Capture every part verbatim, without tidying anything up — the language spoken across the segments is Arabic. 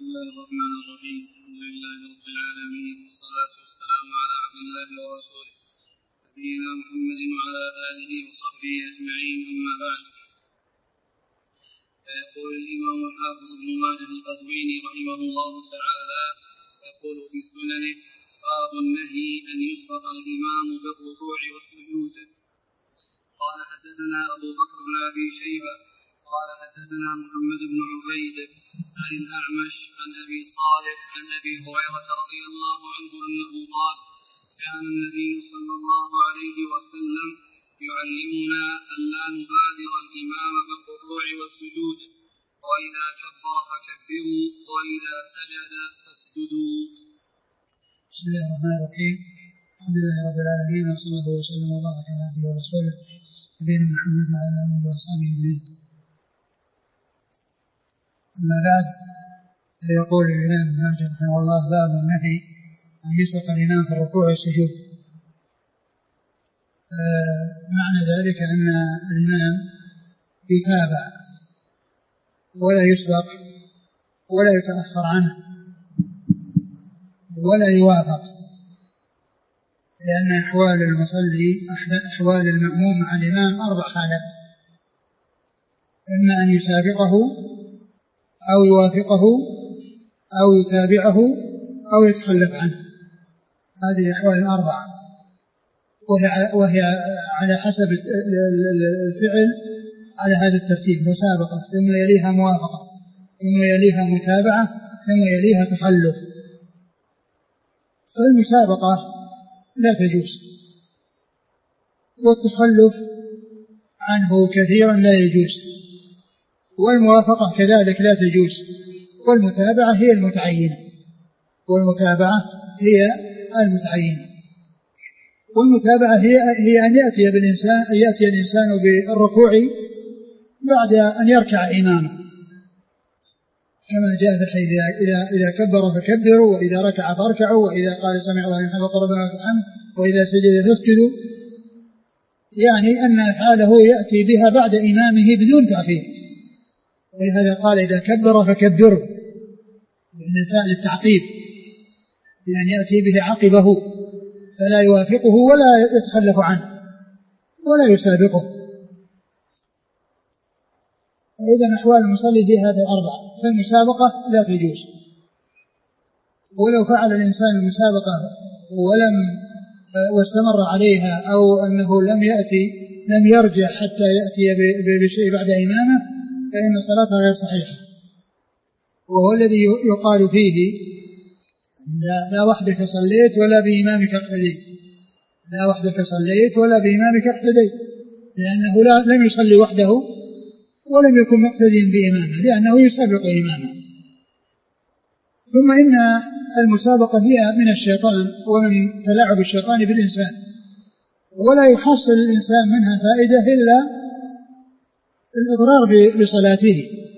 بسم الله الرحمن الرحيم. الحمد لله رب العالمين، والصلاة والسلام على عبد الله ورسوله نبينا محمد وعلى آله وصحبه أجمعين، أما بعد. فيقول الإمام الحافظ ابن ماجه القزويني رحمه الله تعالى يقول في سننه: باب النهي أن يسبق الإمام بالركوع والسجود. قال حدثنا أبو بكر بن أبي شيبة قال حدثنا محمد بن عبيد عن الأعمش عن أبي صالح عن أبي هريرة رضي الله عنه أنه قال: كان النبي صلى الله عليه وسلم يعلمنا أن لا نبادر الإمام بالركوع والسجود، وإذا كبر فكبروا، وإذا سجد فاسجدوا. بسم الله الرحمن الرحيم. الحمد لله رب العالمين، وصلى الله وسلم وبارك على عبده ورسوله نبينا محمد وعلى آله وصحبه أجمعين. أما بعد، فيقول الإمام ابن ماجه رحمه الله: باب النهي أن يسبق الإمام في الركوع والسجود. آه معنى ذلك أن الإمام يتابع ولا يسبق ولا يتأخر عنه ولا يوافق، لأن أحوال المصلي أحوال المأموم مع الإمام أربع حالات: إما أن يسابقه أو يوافقه أو يتابعه أو يتخلف عنه. هذه أحوال أربعة، وهي على حسب الفعل على هذا الترتيب: مسابقة، ثم يليها موافقة، ثم يليها متابعة، ثم يليها تخلف. فالمسابقة لا تجوز، والتخلف عنه كثيرا لا يجوز، والموافقة كذلك لا تجوز، والمتابعة هي المتعينة والمتابعة هي المتعينة والمتابعة هي هي أن يأتي بالإنسان أن يأتي الإنسان بالركوع بعد أن يركع إمامه، كما جاء في الحديث: إذا إذا كبر فكبروا، وإذا ركع فاركعوا، وإذا قال سمع الله لمن حمده ربنا ولك الحمد، وإذا سجد فاسجدوا. يعني أن أفعاله يأتي بها بعد إمامه بدون تأخير. ولهذا قال: إذا كبر فكبروا، لأن الفعل التعقيب، لأن يأتي به عقبه فلا يوافقه ولا يتخلف عنه ولا يسابقه. إذا أحوال المصلي في هذه الأربعة، فالمسابقة لا تجوز. ولو فعل الإنسان المسابقة ولم واستمر عليها، أو أنه لم يأتي لم يرجع حتى يأتي بشيء بعد إمامه، فإن صلاته غير صحيحة. وهو الذي يقال فيه: لا وحدك صليت ولا بإمامك اقتديت، لا وحدك صليت ولا بإمامك اقتديت، لأنه لا لم يصلي وحده ولم يكن مقتديا بإمامه، لأنه يسابق إمامه. ثم إن المسابقة هي من الشيطان ومن تلاعب الشيطان بالإنسان، ولا يحصل الإنسان منها فائدة إلا الإضرار بصلاته،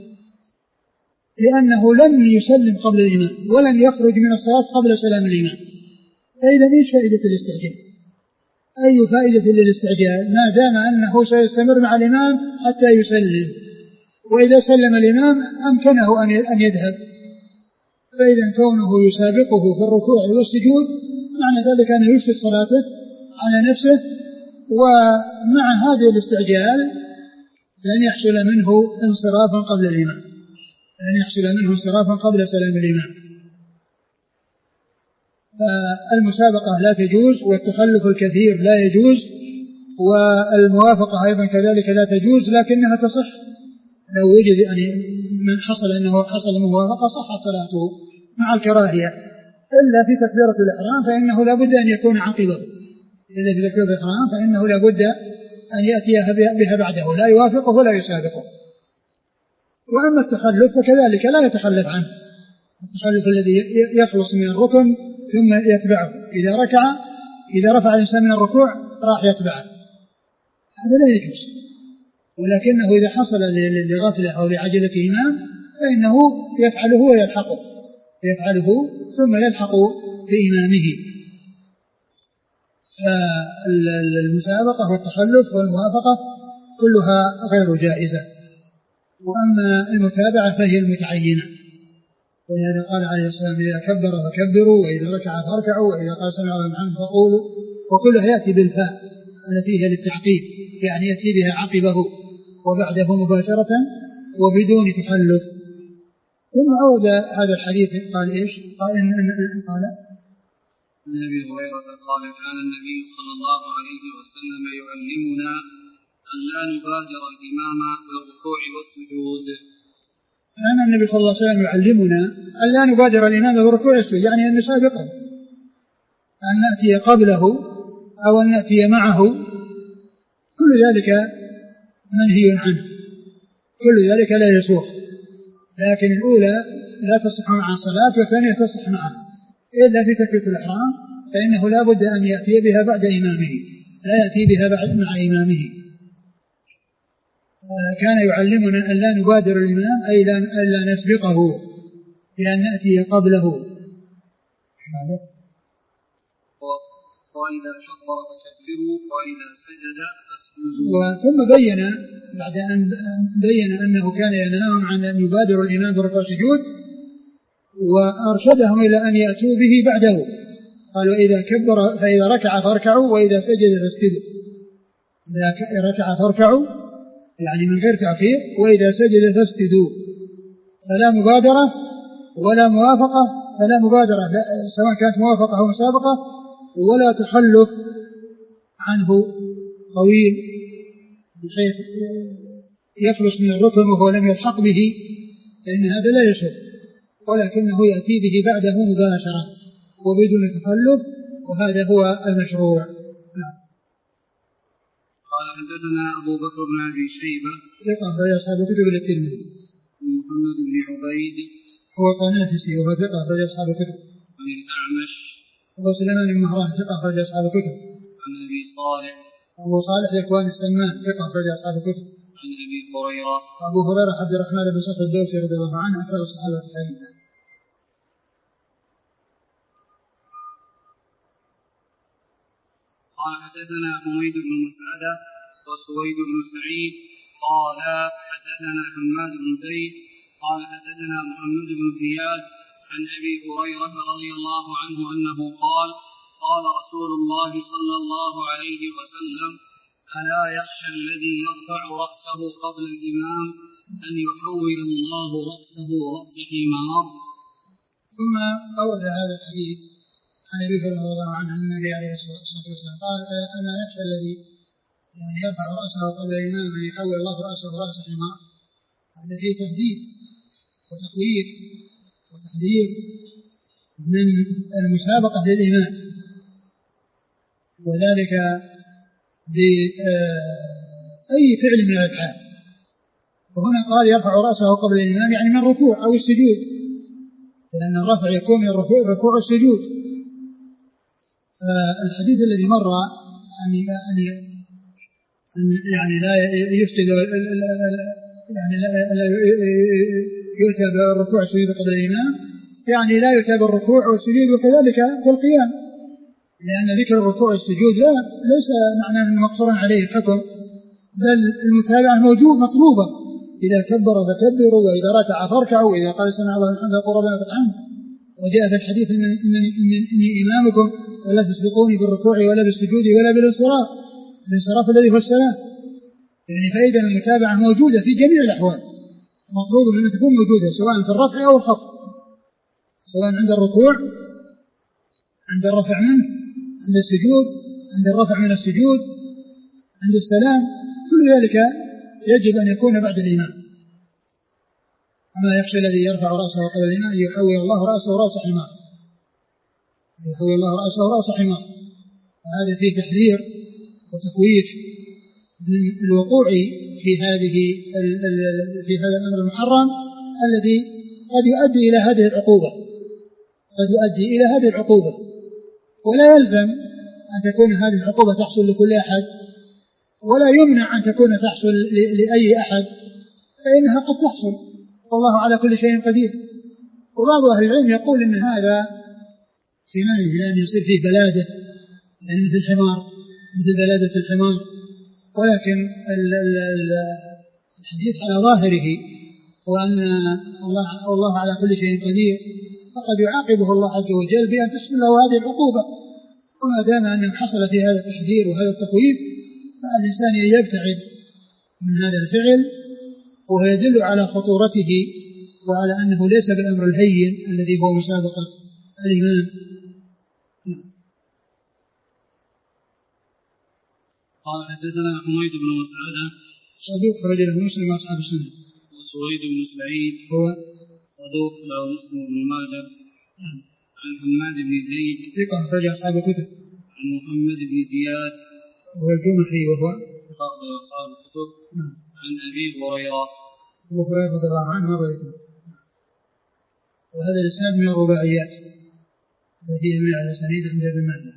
لأنه لن يسلم قبل الإمام ولن يخرج من الصلاة قبل سلام الإمام. فإذا إيش فائدة الاستعجال؟ أي فائدة للاستعجال ما دام أنه سيستمر مع الإمام حتى يسلم، وإذا سلم الإمام أمكنه أن يذهب. فإذا كونه يسابقه في الركوع والسجود معنى ذلك أنه يفسد صلاته على نفسه، ومع هذا الاستعجال لن يحصل منه انصرافا قبل الإمام، لن يحصل منه انصرافا قبل سلام الإمام. فالمسابقة لا تجوز، والتخلف الكثير لا يجوز، والموافقة أيضا كذلك لا تجوز، لكنها تصح لو وجد أن من حصل أنه حصل موافقة صحت صلاته مع الكراهية، إلا في تكبيرة الإحرام فإنه لا بد أن يكون عقبه. إذا في تكبيرة الإحرام فإنه لا بد أن يأتيها بها بعده، لا يوافقه ولا يسابقه. وأما التخلف فكذلك لا يتخلف عنه، التخلف الذي يخلص من الركن ثم يتبعه، إذا ركع إذا رفع الإنسان من الركوع راح يتبعه، هذا لا يجوز. ولكنه إذا حصل لغفلة أو لعجلة إمام فإنه يفعله ويلحقه، يفعله ثم يلحق بإمامه. فالمسابقة والتخلف والموافقة كلها غير جائزة. وأما المتابعة فهي المتعينة، ولهذا قال عليه الصلاة والسلام: إذا كبر فكبروا، وإذا ركع فاركعوا، وإذا قال سمع الله لمن حمده فقولوا. وكلها يأتي بالفاء التي هي للتعقيب، يعني يأتي بها عقبه وبعده مباشرة وبدون تخلف. ثم أورد هذا الحديث قال إيش؟ قال إن إن قال عن أبي هريرة قال: كان النبي صلى الله عليه وسلم يعلمنا أن لا نبادر الإمام بالركوع والسجود. كان النبي صلى الله عليه وسلم يعلمنا أن لا نبادر الإمام بالركوع والسجود، يعني أن نسابقه، أن نأتي قبله أو أن نأتي معه، كل ذلك منهي عنه، كل ذلك لا يسوغ. لكن الأولى لا تصح مع الصلاة، والثانية تصح معها، إلا في تكبيرة الإحرام فإنه لا بد أن يأتي بها بعد إمامه، لا يأتي بها بعد مع إمامه. كان يعلمنا أن لا نبادر الإمام، أي لا نسبقه، بأن نأتي قبله. وإذا كبر فكبروا، وإذا سجد فاسجدوا. وثم بين بعد أن بين أنه كان ينهاهم عن أن يبادروا الإمام بركوع السجود، وأرشدهم إلى أن يأتوا به بعده. قالوا: إذا كبر فإذا ركع فاركعوا، وإذا سجد فاسجدوا. إذا ركع فاركعوا يعني من غير تأخير، وإذا سجد فاسجدوا. فلا مبادرة ولا موافقة، فلا مبادرة سواء كانت موافقة أو مسابقة، ولا تخلف عنه طويل بحيث يخلص من الركن وهو لم يلحق به، لأن هذا لا يشوف، ولكنه يأتي به بعده مباشرة وبدون تخلف، وهذا هو المشروع. نعم. قال: حدثنا أبو بكر بن أبي شيبة ثقة أخرج أصحاب الكتب إلا الترمذي. محمد بن عبيد هو طنافسي وهو ثقة أخرج أصحاب الكتب. عن الأعمش هو سليمان بن مهران ثقة أخرج أصحاب الكتب. عن أبي صالح أبو صالح ذكوان السمان ثقة أخرج أصحاب الكتب. عن أبي هريرة أبو هريرة عبد الرحمن بن صخر الدوسي رضي الله عنه أكثر الصحابة حديثا. قال: حدثنا حميد بن مسعدة وسويد بن سعيد قال: حدثنا حماد بن زيد قال: حدثنا محمد بن زياد عن أبي هريرة رضي الله عنه أنه قال: قال رسول الله صلى الله عليه وسلم: ألا يخشى الذي يرفع رأسه قبل الإمام أن يحول الله رأسه رأس حمار. ثم أورد هذا الحديث عن أبي هريرة رضي الله عنه أن النبي عليه الصلاة والسلام قال: ألا يخشى الذي يعني يرفع رأسه قبل الإمام أن يحول الله رأسه رأس حمار. هذا فيه تهديد وتخويف وتحذير من المسابقة للإمام، وذلك بأي فعل من الأفعال. وهنا قال: يرفع رأسه قبل الإمام، يعني من الركوع أو السجود، لأن الرفع يكون من الركوع الركوع والسجود. الحديث الذي مر أن يعني لا يفسد يعني لا يؤتى بالركوع والسجود قبل الإمام، يعني لا يؤتى بالركوع والسجود وكذلك في القيام، لأن ذكر الركوع والسجود لا ليس معناه أنه مقصورا عليه الحكم، بل المتابعة موجود مطلوبة. إذا كبر فكبروا، وإذا ركع فاركعوا، وإذا قال سمع الله لمن حمده فقولوا ربنا لك الحمد. وجاء في الحديث إن إنني, إني إمامكم ولا تسبقوني بالركوع ولا بالسجود ولا بالانصراف، الانصراف الذي هو السلام. يعني فإذا المتابعة موجودة في جميع الأحوال، مطلوب أن تكون موجودة سواء في الرفع أو الخفض، سواء عند الركوع، عند الرفع منه، عند السجود، عند الرفع من السجود، عند السلام، كل ذلك يجب أن يكون بعد الإمام. أما يخشى الذي يرفع رأسه قبل الإمام يحول الله رأسه رأس حمار، يحول الله رأسه رأس حمار. وهذا فيه تحذير وتخويف من الوقوع في هذه في هذا الأمر المحرم الذي قد يؤدي إلى هذه العقوبة، قد يؤدي إلى هذه العقوبة. ولا يلزم أن تكون هذه العقوبة تحصل لكل أحد، ولا يمنع أن تكون تحصل لأي أحد، فإنها قد تحصل، والله على كل شيء قدير. وبعض أهل العلم يقول إن هذا في معنى لأن يصير فيه بلادة، يعني مثل الحمار، مثل بلادة الحمار. ولكن الحديث على ظاهره وأن الله, الله على كل شيء قدير، فقد يعاقبه الله عز وجل بأن تحصل له هذه العقوبة. وما دام أنه حصل في هذا التحذير وهذا التخويف فالإنسان يبتعد من هذا الفعل، وهو يدل على خطورته وعلى أنه ليس بالأمر الهين الذي هو مسابقة الإمام. قال حدثنا حميد بن مسعدة صدوق خرج له مسلم وأصحاب السنة. وسويد بن سعيد هو صدوق له مسلم بن ماجه. عن حماد بن زيد ثقة خرج أصحاب الكتب. عن محمد بن زياد وهو الجمحي وهو ثقة أصحاب الكتب. عن أبي هريرة أبو هريرة رضي الله عنه وغيره. وهذا الإسناد من الرباعيات التي يميل على سنيد عند ابن ماجه.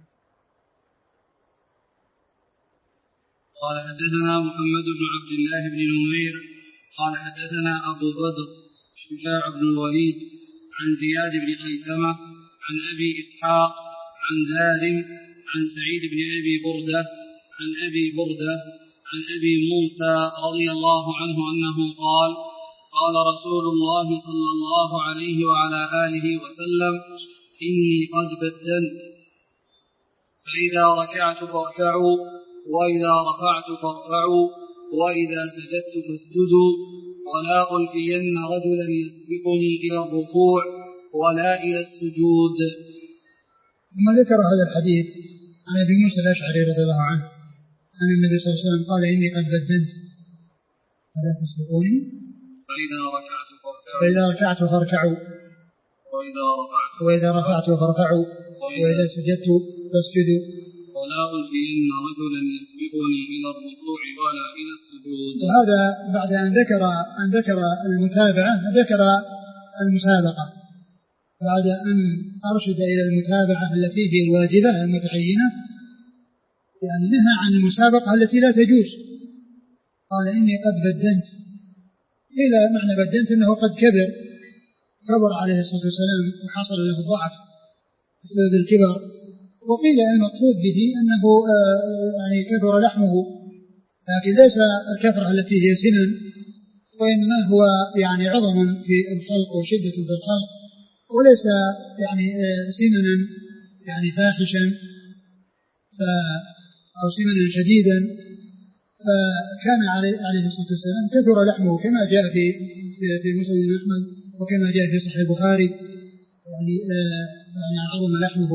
قال حدثنا محمد بن عبد الله بن نمير قال حدثنا أبو بدر شجاع بن الوليد عن زياد بن خيثمة عن أبي إسحاق عن دارم عن سعيد بن أبي بردة عن أبي بردة عن أبي موسى رضي الله عنه أنه قال قال رسول الله صلى الله عليه وعلى آله وسلم إني قد بدلت فإذا ركعت فاركعوا وإذا رفعت فارفعوا وإذا سجدت فاسجدوا ولا ألفين رجلا يسبقني إلى الركوع ولا إلى السجود. ثم ذكر هذا الحديث عن أبي موسى الأشعري رضي الله عنه أن النبي صلى الله عليه وسلم قال إني قد بدلت فلا تسبقوني فإذا ركعت فاركعوا فإذا ركعت فاركعوا وإذا رفعت وإذا رفعت فارفعوا وإذا سجدت فاسجدوا ولا ألفين رجلا يسبقني إلى الركوع ولا إلى السجود. وهذا بعد أن ذكر أن ذكر المتابعة ذكر المسابقة، بعد أن أرشد إلى المتابعة التي هي الواجبة المتعينة، يعني نهى عن المسابقة التي لا تجوز. قال إني قد بدنت، إلى معنى بدنت أنه قد كبر كبر عليه الصلاة والسلام وحصل له الضعف بسبب الكبر. وقيل المقصود به أنه يعني كثر لحمه، لكن ليس الكثرة التي هي سنن، وإنما هو يعني عظم في الخلق وشدة في الخلق، وليس يعني سمنا يعني فاحشا أو سمنا شديدا. فكان عليه الصلاة والسلام كثر لحمه كما جاء في في مسند أحمد وكما جاء في صحيح البخاري، يعني يعني عظم لحمه.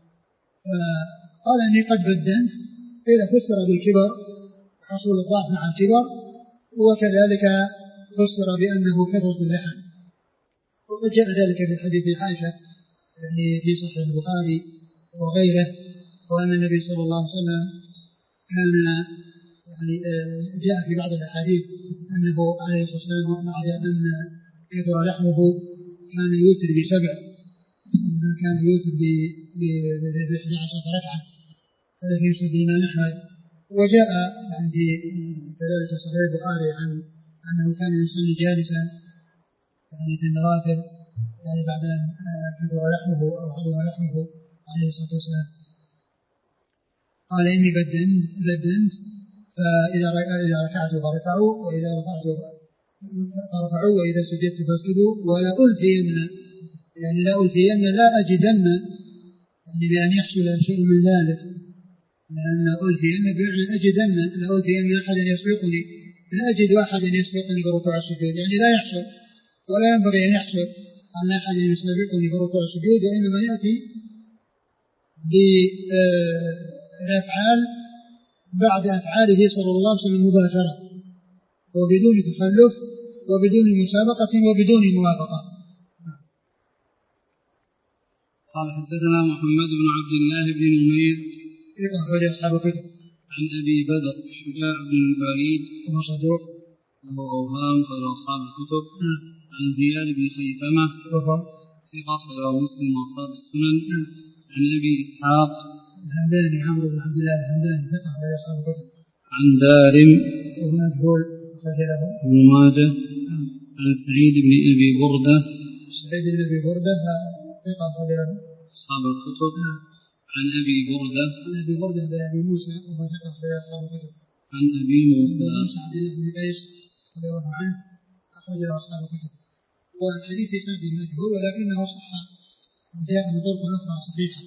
قال إني قد بدنت، إذا فسر بالكبر حصول الضعف مع الكبر، وكذلك فسر بأنه كثرة اللحم. وقد جاء ذلك في حديث عائشة يعني في صحيح البخاري وغيره، وأن النبي صلى الله عليه وسلم كان يعني جاء في بعض الأحاديث أنه عليه الصلاة والسلام مع أن كثر لحمه كان يوتر بسبع، كان يوتر بإحدى عشرة ركعة، هذا في مسند الإمام أحمد. وجاء يعني في كذلك صحيح البخاري عن أنه كان يصلي جالسا يعني في النوافل، يعني بعد أن كثر لحمه أو حضر لحمه عليه الصلاة والسلام. قال إني بدنت بدنت فإذا إذا ركعت فركعوا وإذا رفعت فرفعوا وإذا سجدت فاسجدوا ولا ألفين، يعني لا ألفين لا أجدن، يعني بأن يحصل شيء من ذلك، لأن ألفين بمعنى أجدن، لا ألفين أحدا يسبقني، لا أجد أحدا يسبقني بركوع السجود، يعني لا يحصل ولا ينبغي أن يحصل أن أحد يسبقني بركوع السجود، وإنما يأتي بالأفعال بعد أفعاله صلى الله عليه وسلم مباشرة وبدون تخلف وبدون مسابقة وبدون موافقة. قال حدثنا محمد بن عبد الله بن نمير أخرج أصحاب الكتب. عن أبي بدر شجاع بن الوليد وهو صدوق وهو أوهام قال أصحاب الكتب. عن زياد بن خيثمة وهو ثقة أخرج مسلم وأصحاب السنن. عن أبي إسحاق الهمداني عمرو بن عبد الله الهمداني ثقة أخرج أصحاب الكتب. عن دارم وهو مجهول أخرج له ابن ماجه. عن سعيد بن أبي بردة سعيد بن أبي بردة ثقة أخرج له أصحاب الكتب. عن أبي بردة عن أبي بردة بن أبي موسى وهو ثقة أخرج أصحاب الكتب. عن أبي موسى عبد الله بن قيس رضي الله عنه أخرجه أصحاب الكتب. والحديث سند مجهول ولكنه صح جاء من طرق أخرى صحيحة.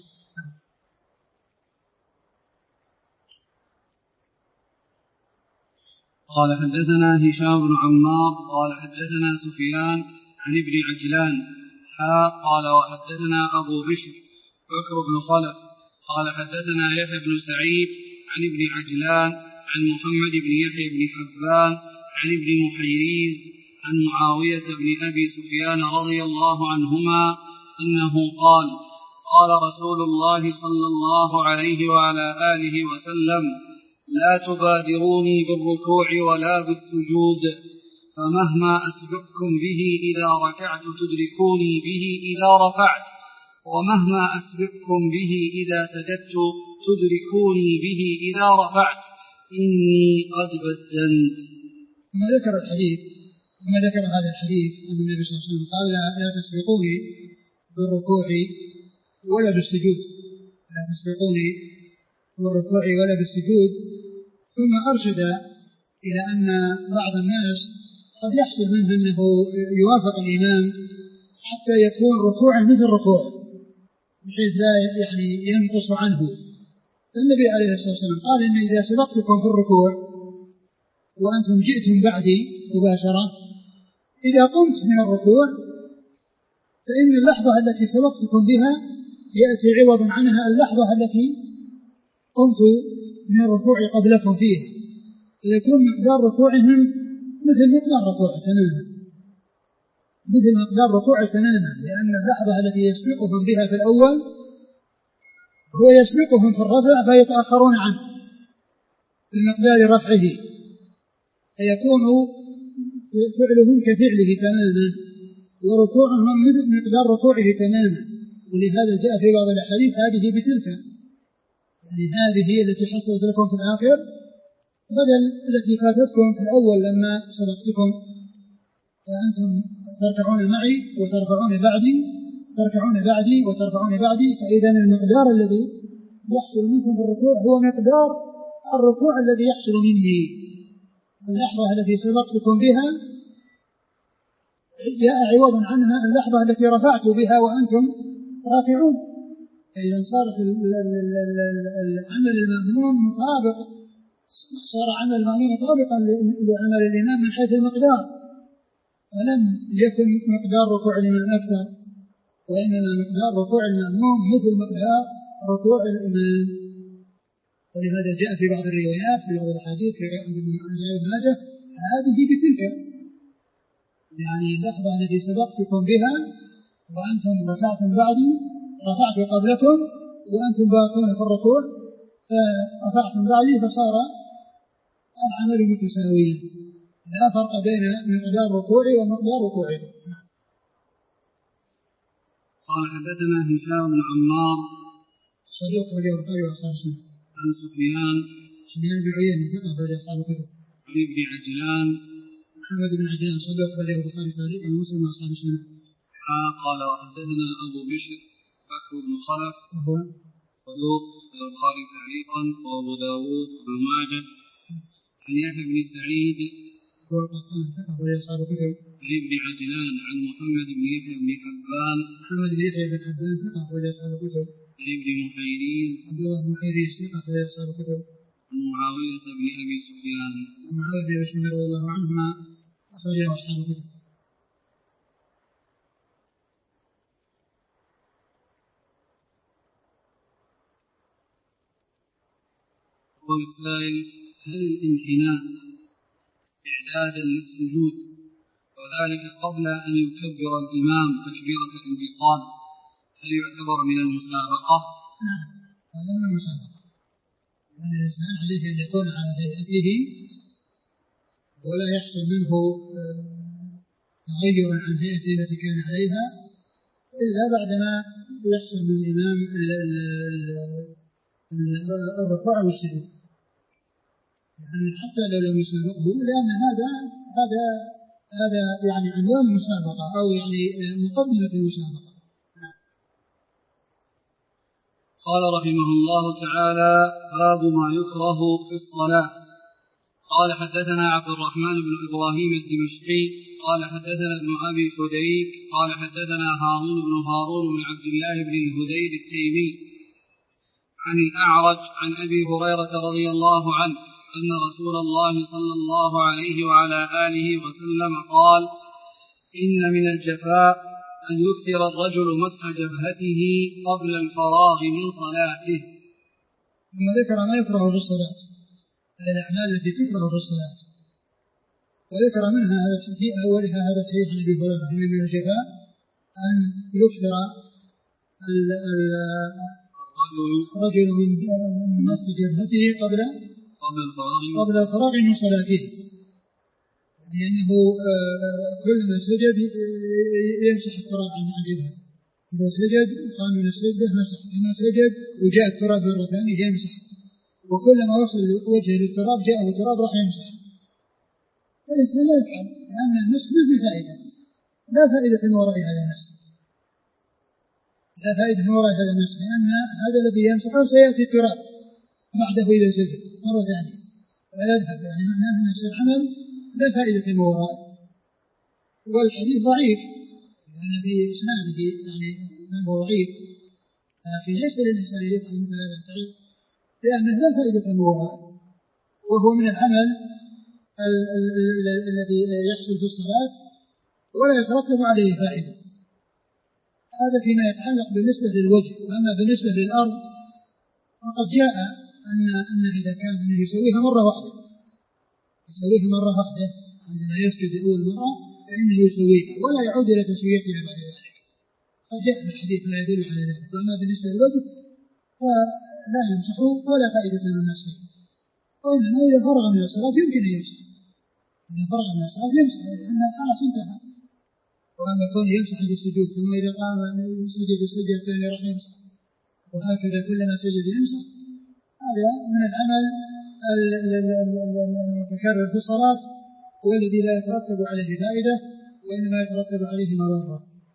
قال حدثنا هشام بن عمار قال حدثنا سفيان عن ابن عجلان حا قال وحدثنا أبو بشر بكر بن خلف قال حدثنا يحيى بن سعيد عن ابن عجلان عن محمد بن يحيى بن حبان عن ابن محيريز عن معاوية بن أبي سفيان رضي الله عنهما أنه قال قال رسول الله صلى الله عليه وعلى آله وسلم لا تبادروني بالركوع ولا بالسجود فمهما أسبقكم به إذا ركعت تدركوني به إذا رفعت ومهما أسبقكم به إذا سجدت تدركوني به إذا رفعت إني قد بدلت. ثم ذكر الحديث ثم ذكر هذا الحديث أن النبي صلى الله عليه وسلم قال لا تسبقوني بالركوع ولا بالسجود لا تسبقوني بالركوع ولا بالسجود. ثم أرشد إلى أن بعض الناس قد يحصل منه أنه يوافق الإمام حتى يكون ركوعا مثل ركوع بحيث لا يعني ينقص عنه. النبي عليه الصلاة والسلام قال إن إذا سبقتكم في الركوع وأنتم جئتم بعدي مباشرة إذا قمت من الركوع فإن اللحظة التي سبقتكم بها يأتي عوضا عنها اللحظة التي قمت من الركوع قبلكم فيها فيكون مقدار ركوعهم مثل مقدار ركوع تماما مثل مقدار ركوع تماما لأن اللحظة التي يسبقهم بها في الأول هو يسبقهم في الرفع فيتأخرون عنه في مقدار رفعه فيكون فعلهم كفعله تماما وركوعهم مثل مقدار ركوعه تماما. ولهذا جاء في بعض الأحاديث هذه بتلك يعني هذه هي التي حصلت لكم في الآخر بدل التي فاتتكم في الأول لما سبقتكم فأنتم تركعون معي وترفعون بعدي تركعون بعدي وترفعون بعدي فإذا المقدار الذي يحصل منكم في الركوع هو مقدار الركوع الذي يحصل مني. اللحظة التي سبقتكم بها جاء عوضا عنها اللحظة التي رفعت بها وأنتم راكعون. فإذا صارت العمل المأموم مطابق صار عمل المأموم مطابقا لعمل الإمام من حيث المقدار ولم يكن مقدار ركوع الإمام أكثر وإنما مقدار ركوع المأموم مثل مقدار ركوع الإمام. ولهذا جاء في بعض الروايات في بعض الحديث في ابن ماجه هذه بتلك يعني اللحظة التي سبقتكم بها وأنتم رفعتم بعدي رفعت قبلكم وأنتم باقون في الركوع فرفعتم بعدي فصار العمل متساويا لا فرق بين مقدار ركوعي ومقدار ركوعي. قال حدثنا هشام بن عمار صديق رجل البخاري وأصحاب السنة عن سفيان سفيان بن عيينة ثقة رجل أصحاب الكتب عن ابن عجلان محمد بن عجلان صديق رجل البخاري تعليقا ومسلم وأصحاب السنة. قال وحدثنا أبو بشر بكر بن خلف وهو صدوق البخاري تعليقا وأبو داود بن ماجه عن يحيى بن سعيد هو القطان ثقة رجل أصحاب الكتب عن ابن عجلان عن محمد بن يحيى بن حبان محمد بن يحيى بن حبان ثقة رجل أصحاب الكتب عن ابن محيريز عبد الله بن محيريز ثقة رجل أصحاب الكتب عن معاوية بن أبي سفيان عن معاوية بن أبي سفيان رضي الله عنهما أخرجه أصحاب الكتب. يقول السائل هل الانحناء إعدادا للسجود وذلك قبل أن يكبر الإمام تكبيرة الانتقال هل يعتبر من المسابقة؟ نعم هذا من المسابقة يعني الإنسان عليه أن يكون على هيئته ولا يحصل منه تغير عن هيئته التي كان عليها إلا بعدما يحصل من الإمام الركوع والسجود يعني حتى لو لم يسابقه لأن هذا هذا هذا يعني عنوان المسابقة أو يعني مقدمة المسابقة. قال رحمه الله تعالى باب ما يكره في الصلاة. قال حدثنا عبد الرحمن بن إبراهيم الدمشقي قال حدثنا ابن أبي فديك قال حدثنا هارون بن هارون بن عبد الله بن الهذيل التيمي عن الأعرج عن أبي هريرة رضي الله عنه أن رسول الله صلى الله عليه وعلى آله وسلم قال إن من الجفاء أن يكثر الرجل مسح جبهته قبل الفراغ من صلاته. ثم ذكر ما يكره في الصلاة، الأعمال التي تكره في الصلاة، وذكر منها هذا في أولها هذا الحديث عن أبي هريرة إن من الجفاء أن يكثر الرجل من مسح جبهته قبل قبل الفراغ من صلاته، لأنه كلما سجد يمسح التراب عن جبهته، إذا سجد قام من السجدة مسح، إذا سجد وجاء التراب مرة ثانية يمسح، وكلما وصل وجهه للتراب جاءه التراب راح يمسح. فالإنسان لا يفعل، لأن المسح ما في فائدة، لا فائدة من وراء هذا المسح، لا فائدة من وراء هذا المسح، لأن هذا الذي يمسحه سيأتي التراب بعده إذا سجد مرة ثانية ولا يذهب، يعني معناه أن العمل لا فائدة من وراءه. والحديث ضعيف لأن في إسناده يعني من هو ضعيف، لكن ليس للإنسان يفعل مثل هذا الفعل لأنه لا فائدة من وراءه، وهو من العمل الذي يحصل في الصلاة ولا يترتب عليه فائدة. هذا فيما يتعلق بالنسبة للوجه. وأما بالنسبة للأرض فقد جاء أن أن إذا كان يسويها مرة واحدة يسويها مرة واحدة عندما يسجد أول مرة فإنه يسويها ولا يعود إلى تسويتها بعد ذلك، قد جاء في الحديث ما يدل على ذلك. وأما بالنسبة للوجه فلا يمسحه ولا فائدة من المسح، وإنما إذا فرغ من الصلاة يمكن أن يمسح، إذا فرغ من الصلاة يمسح لأنه خلاص انتهى. وأما كون يمسح عند السجود ثم إذا قام سجد السجدة الثانية راح يمسح، وهكذا كلما سجد يمسح، هذا من العمل المتكرر في الصلاة والذي لا يترتب عليه فائدة وإنما يترتب عليه مضرة.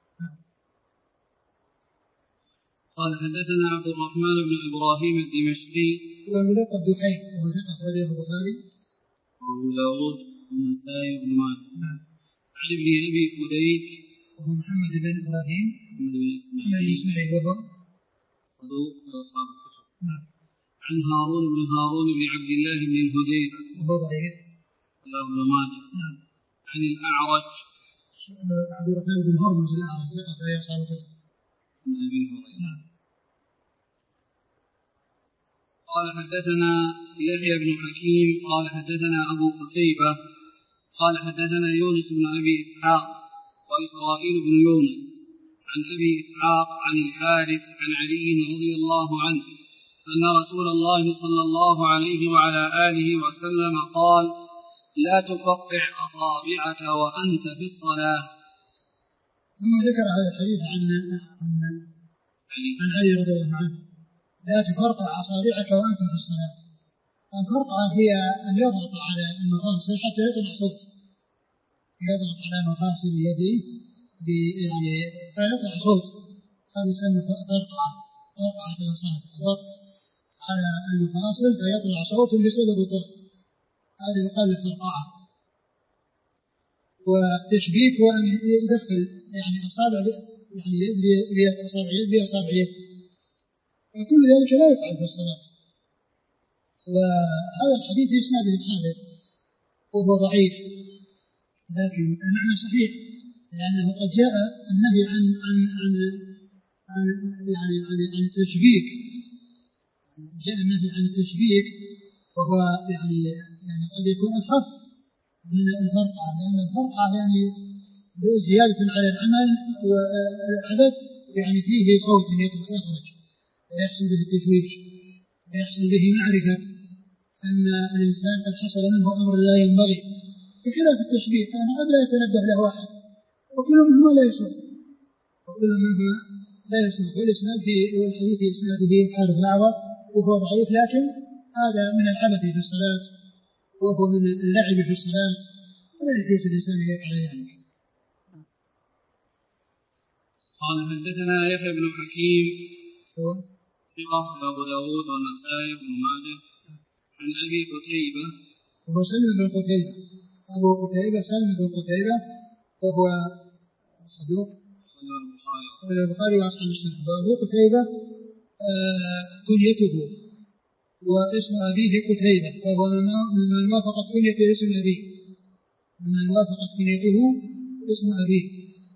قال حدثنا عبد الرحمن بن إبراهيم الدمشقي وملقب دحيم وهو ثقة أخرجه البخاري وأبو داود والنسائي بن ماجه. عن ابن أبي فديك وهو محمد بن إبراهيم محمد بن إسماعيل إسماعيل وهو صدوق أصحاب الكتب. عن هارون بن هارون بن عبد الله بن الهذيل وهو ضعيف له ابن ماجه. عن الأعرج عبد الرحمن بن هرمز الأعرج ثقة أخرجه أصحاب الكتب. عن أبي هريرة. قال حدثنا يحيى بن حكيم قال حدثنا أبو قتيبة قال حدثنا يونس بن أبي إسحاق وإسرائيل بن يونس عن أبي إسحاق عن الحارث عن علي رضي الله عنه أن رسول الله صلى الله عليه وعلى آله وسلم قال لا تقطع أصابعك وأنت في الصلاة. ثم ذكر هذا الحديث عن عن عن علي رضي الله عنه لا تفرقع أصابعك وأنت في الصلاة. الفرقعة هي أن يضغط على المفاصل حتى يطلع صوت، يضغط على مفاصل يديه يعني فيطلع صوت، هذا يسمى فرقعة، فرقعة الأصابع، ضغط على المفاصل فيطلع صوت بسبب الضغط، هذا يقال الفرقعة. والتشبيك هو أن يدخل يعني أصابع يعني يد بيد أصابع يد بأصابع يد، وكل ذلك لا يفعل في الصلاة. وهذا الحديث يسنده الحارث وهو ضعيف، لكن المعنى صحيح لأنه قد جاء النهي عن عن عن عن يعني عن, عن التشبيك، جاء النهي عن التشبيك وهو يعني يعني قد يكون أخف من الفرقعة، لأن الفرقعة يعني زيادة على العمل والعبث يعني فيه صوت يخرج ويحصل به التشويش ويحصل به معرفة أن الإنسان قد حصل منه أمر لا ينبغي، بخلاف التشبيه فأنا قد لا يتنبه له أحد وكل منهما لا يسوء وكل منهما لا يسوء. والإسناد في الحديث إسناده حارث الأعور وهو ضعيف، لكن هذا من العبث في الصلاة وهو من اللعب في الصلاة ولا يجوز الإنسان يفعل ذلك. قال حدثنا يحيى بن حكيم ثقة أبو داود والنسائي بن ماجه عن أبي قتيبة وهو سلم بن قتيبة. أبو قتيبة سلم بن قتيبة وهو صدوق أخرجه البخاري وأصحاب السنن. وأبو قتيبة آه كنيته واسم أبيه قتيبة، وهو من وافقت كنيته اسم أبيه، من وافقت كنيته اسم أبيه.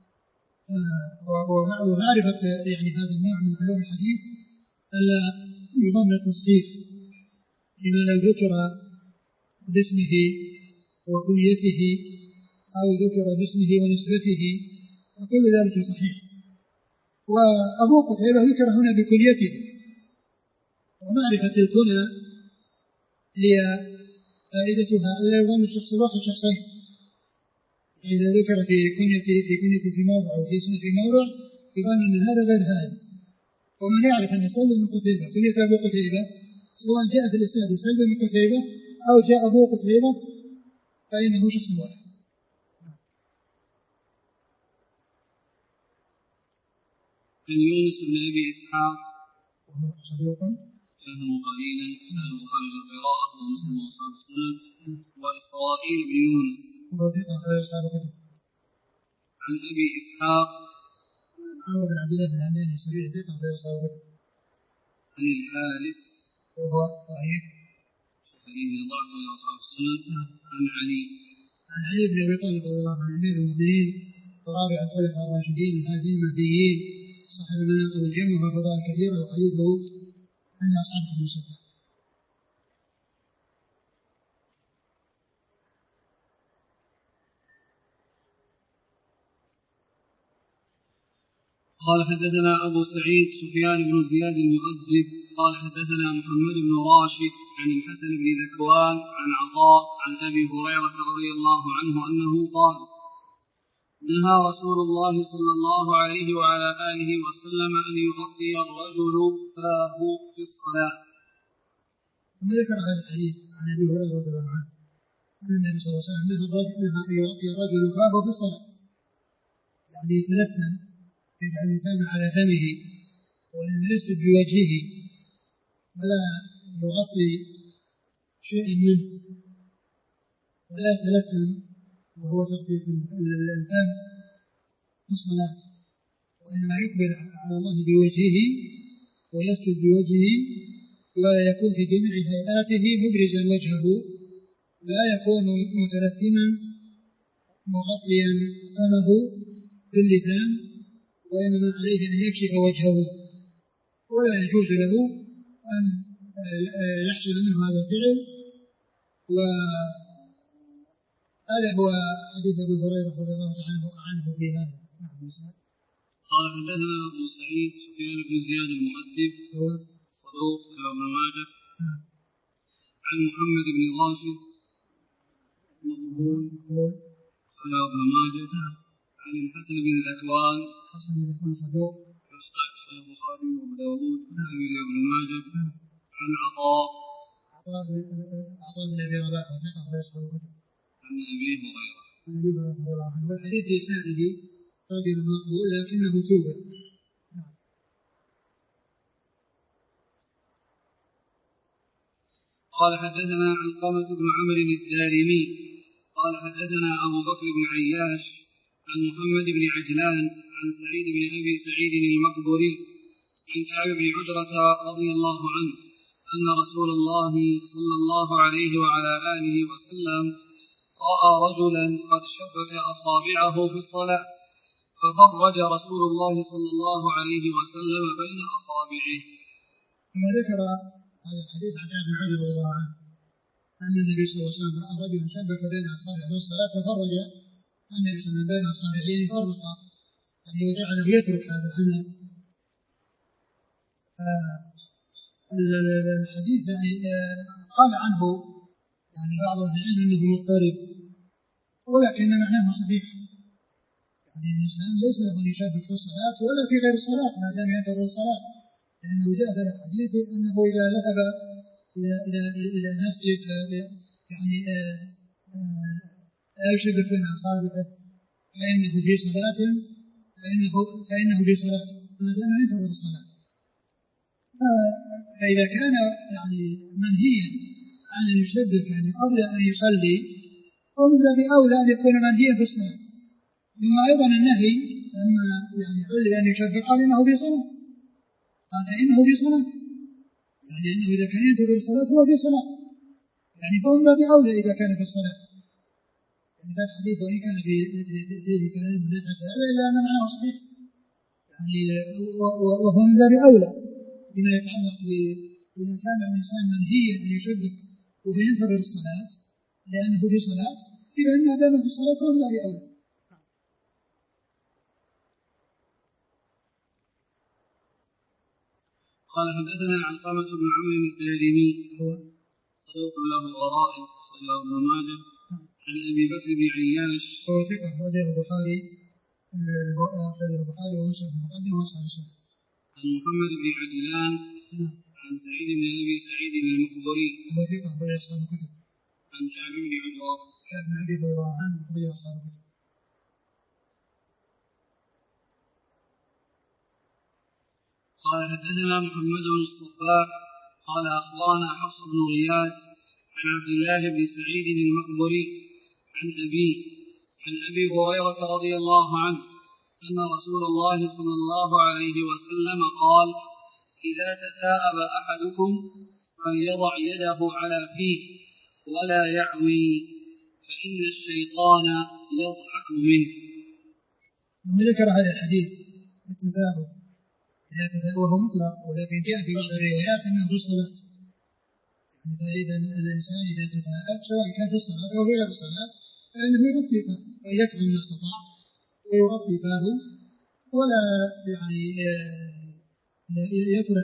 آه ومعرفة يعني هذا النوع من علوم الحديث ألا يضمن التصحيف لما لو ذكر باسمه وكنيته أو ذكر باسمه ونسبته وكل ذلك صحيح. وأبو قتيبة ذكر هنا بكنيته، ومعرفة الكنى هي فائدتها ألا يضم الشخص الواحد شخصين. إذا ذكر في كنيته في كنيته في موضع أو في اسمه في موضع يظن أن هذا غير هذا. ومن يعرف أن سلم بن قتيبة كنية أبو قتيبة سواء جاء في الإسناد سلم بن قتيبة أو جاء أبو قتيبة فإنه شخص واحد. عن يونس بن أبي إسحاق وهو صدوق فهم قليلا له خارج القراءة ومسلم وأصحاب السنن. وإسرائيل بن يونس عن أبي إسحاق عمرو بن عبد الله بن عمران السريع ثقة غير صادق. عن الحارث وهو ضعيف حديث ضعف أصحاب السنن. عن علي عن علي بن أبي طالب رضي الله عنه أمير المؤمنين ورابع الخلفاء الراشدين الهادين المهديين صاحب المناقب الجمة والفضائل الكثيرة، وحديثه عند أصحاب الكتب الستة. قال حدثنا أبو سعيد سفيان بن زياد المؤدب قال حدثنا محمد بن راشد عن الحسن بن ذكوان عن عطاء عن أبي هريرة رضي الله عنه أنه قال نهى رسول الله صلى الله عليه وعلى آله وسلم أن يغطي الرجل فاه في الصلاة. ثم ذكر هذا الحديث عن أبي هريرة رضي الله عنه أن النبي صلى الله عليه وسلم نهى أن يغطي الرجل فاه في الصلاة، يعني يتلثم يجعل لسانه على فمه وإنما يسجد بوجهه ولا يغطي شيء منه ولا يتلثم وهو تغطية الفم في الصلاة، وإنما يقبل على الله بوجهه ويسجد بوجهه ولا يكون في جميع هيئاته مبرزا وجهه، لا يكون متلثما مغطيا فمه باللسان، وإنما عليه أن يكشف وجهه، ولا يجوز له أن يحصل منه هذا الفعل. وهذا هو حديث أبي هريرة رضي الله عنه في هذا. قال حدثنا أبو سعيد سفيان بن زياد المؤدب هو صدوق ابن ماجه عن محمد بن راشد مقبول ابن ماجه عن الحسن بن الأكوان حسن بن الأكوان صدوق البخاري وابو داود وابن ماجه عن عطاء عطاء بن أبي رباح ثقة غير صدوق عن أبي هريرة عن أبي هريرة رضي الله عنه. والحديث بإسناده رجل مقبول لكنه توبة. قال حدثنا علقمة بن عمرو الدارمي قال حدثنا أبو بكر بن عياش عن محمد بن عجلان عن سعيد بن أبي سعيد المقبري عن كعب بن عجرة رضي الله عنه أن رسول الله صلى الله عليه وعلى آله وسلم رأى رجلا قد شبك أصابعه في الصلاة ففرج رسول الله صلى الله عليه وسلم بين أصابعه. ثم ذكر هذا الحديث عن كعب بن عجرة رضي الله عنه أن النبي صلى الله عليه وسلم رأى رجلا شبك بين أصابعه في الصلاة ففرج النبي صلى الله عليه وسلم بين أصابعه فرق، يعني وجعله يترك هذا العمل. الحديث يعني قال عنه يعني بعض أهل العلم أنه مضطرب، ولكن معناه صحيح، يعني الإنسان ليس له أن يشبك في الصلاة ولا في غير الصلاة ما دام ينتظر الصلاة، لأنه جاء في الحديث أنه إذا ذهب إلى إلى إلى المسجد يعني لا يشبك بين أصابعه فإنه في صلاة فإنه فإنه في صلاة ما دام ينتظر الصلاة. فإذا كان يعني منهيا عن أن يشبك يعني قبل أن يصلي ومن باب أولى أن يكون منهيا في الصلاة. ثم أيضا النهي لما يعني علي أن يشبك قال إنه في صلاة، قال إنه في صلاة، يعني أنه إذا كان ينتظر الصلاة هو في صلاة، يعني فهم باب أولى إذا كان في الصلاة. يعني هذا الحديث وإن كان فيه كلام من هذا إلا أن معناه صحيح، يعني وهو من باب أولى بما يتعلق إذا كان الإنسان منهيا أن يشبك وهو ينتظر الصلاة لأنه في صلاة، إذا إن دام في الصلاة فهو من باب أولى. قال حدثنا علقمة بن عمرو الدارمي صدوق له غرائب أخرجه ابن ماجه عن أبي بكر بن عياش هو ثقة أخرجه البخاري أخرجه البخاري ومسلم في المقدمة وأصحاب السنن. عن محمد بن عجلان عن سعيد بن أبي سعيد المقبري هو ثقة أخرجه أصحاب الكتب. عن كعب بن عجرة كعب بن أبي رضي عنه أخرجه أصحاب الكتب. قال حدثنا محمد بن الصباح قال أخبرنا حفص بن غياث عن عبد الله بن سعيد المقبري عن أبيه عن أبي هريرة رضي الله عنه أن رسول الله صلى الله عليه وسلم قال: إذا تثاءب أحدكم فليضع يده على فيه ولا يعوي فإن الشيطان يضحك منه. ذكر هذا الحديث التثاؤب إذا تثاءب وهو مطلق، ولكن جاء في بعض الروايات أنه في الصلاة. فإذا الإنسان إذا تثاءب سواء كان في الصلاة أو في غير الصلاة فإنه يغطي فاه ويكفي ما استطاع ويغطي فاه ولا يعني يترك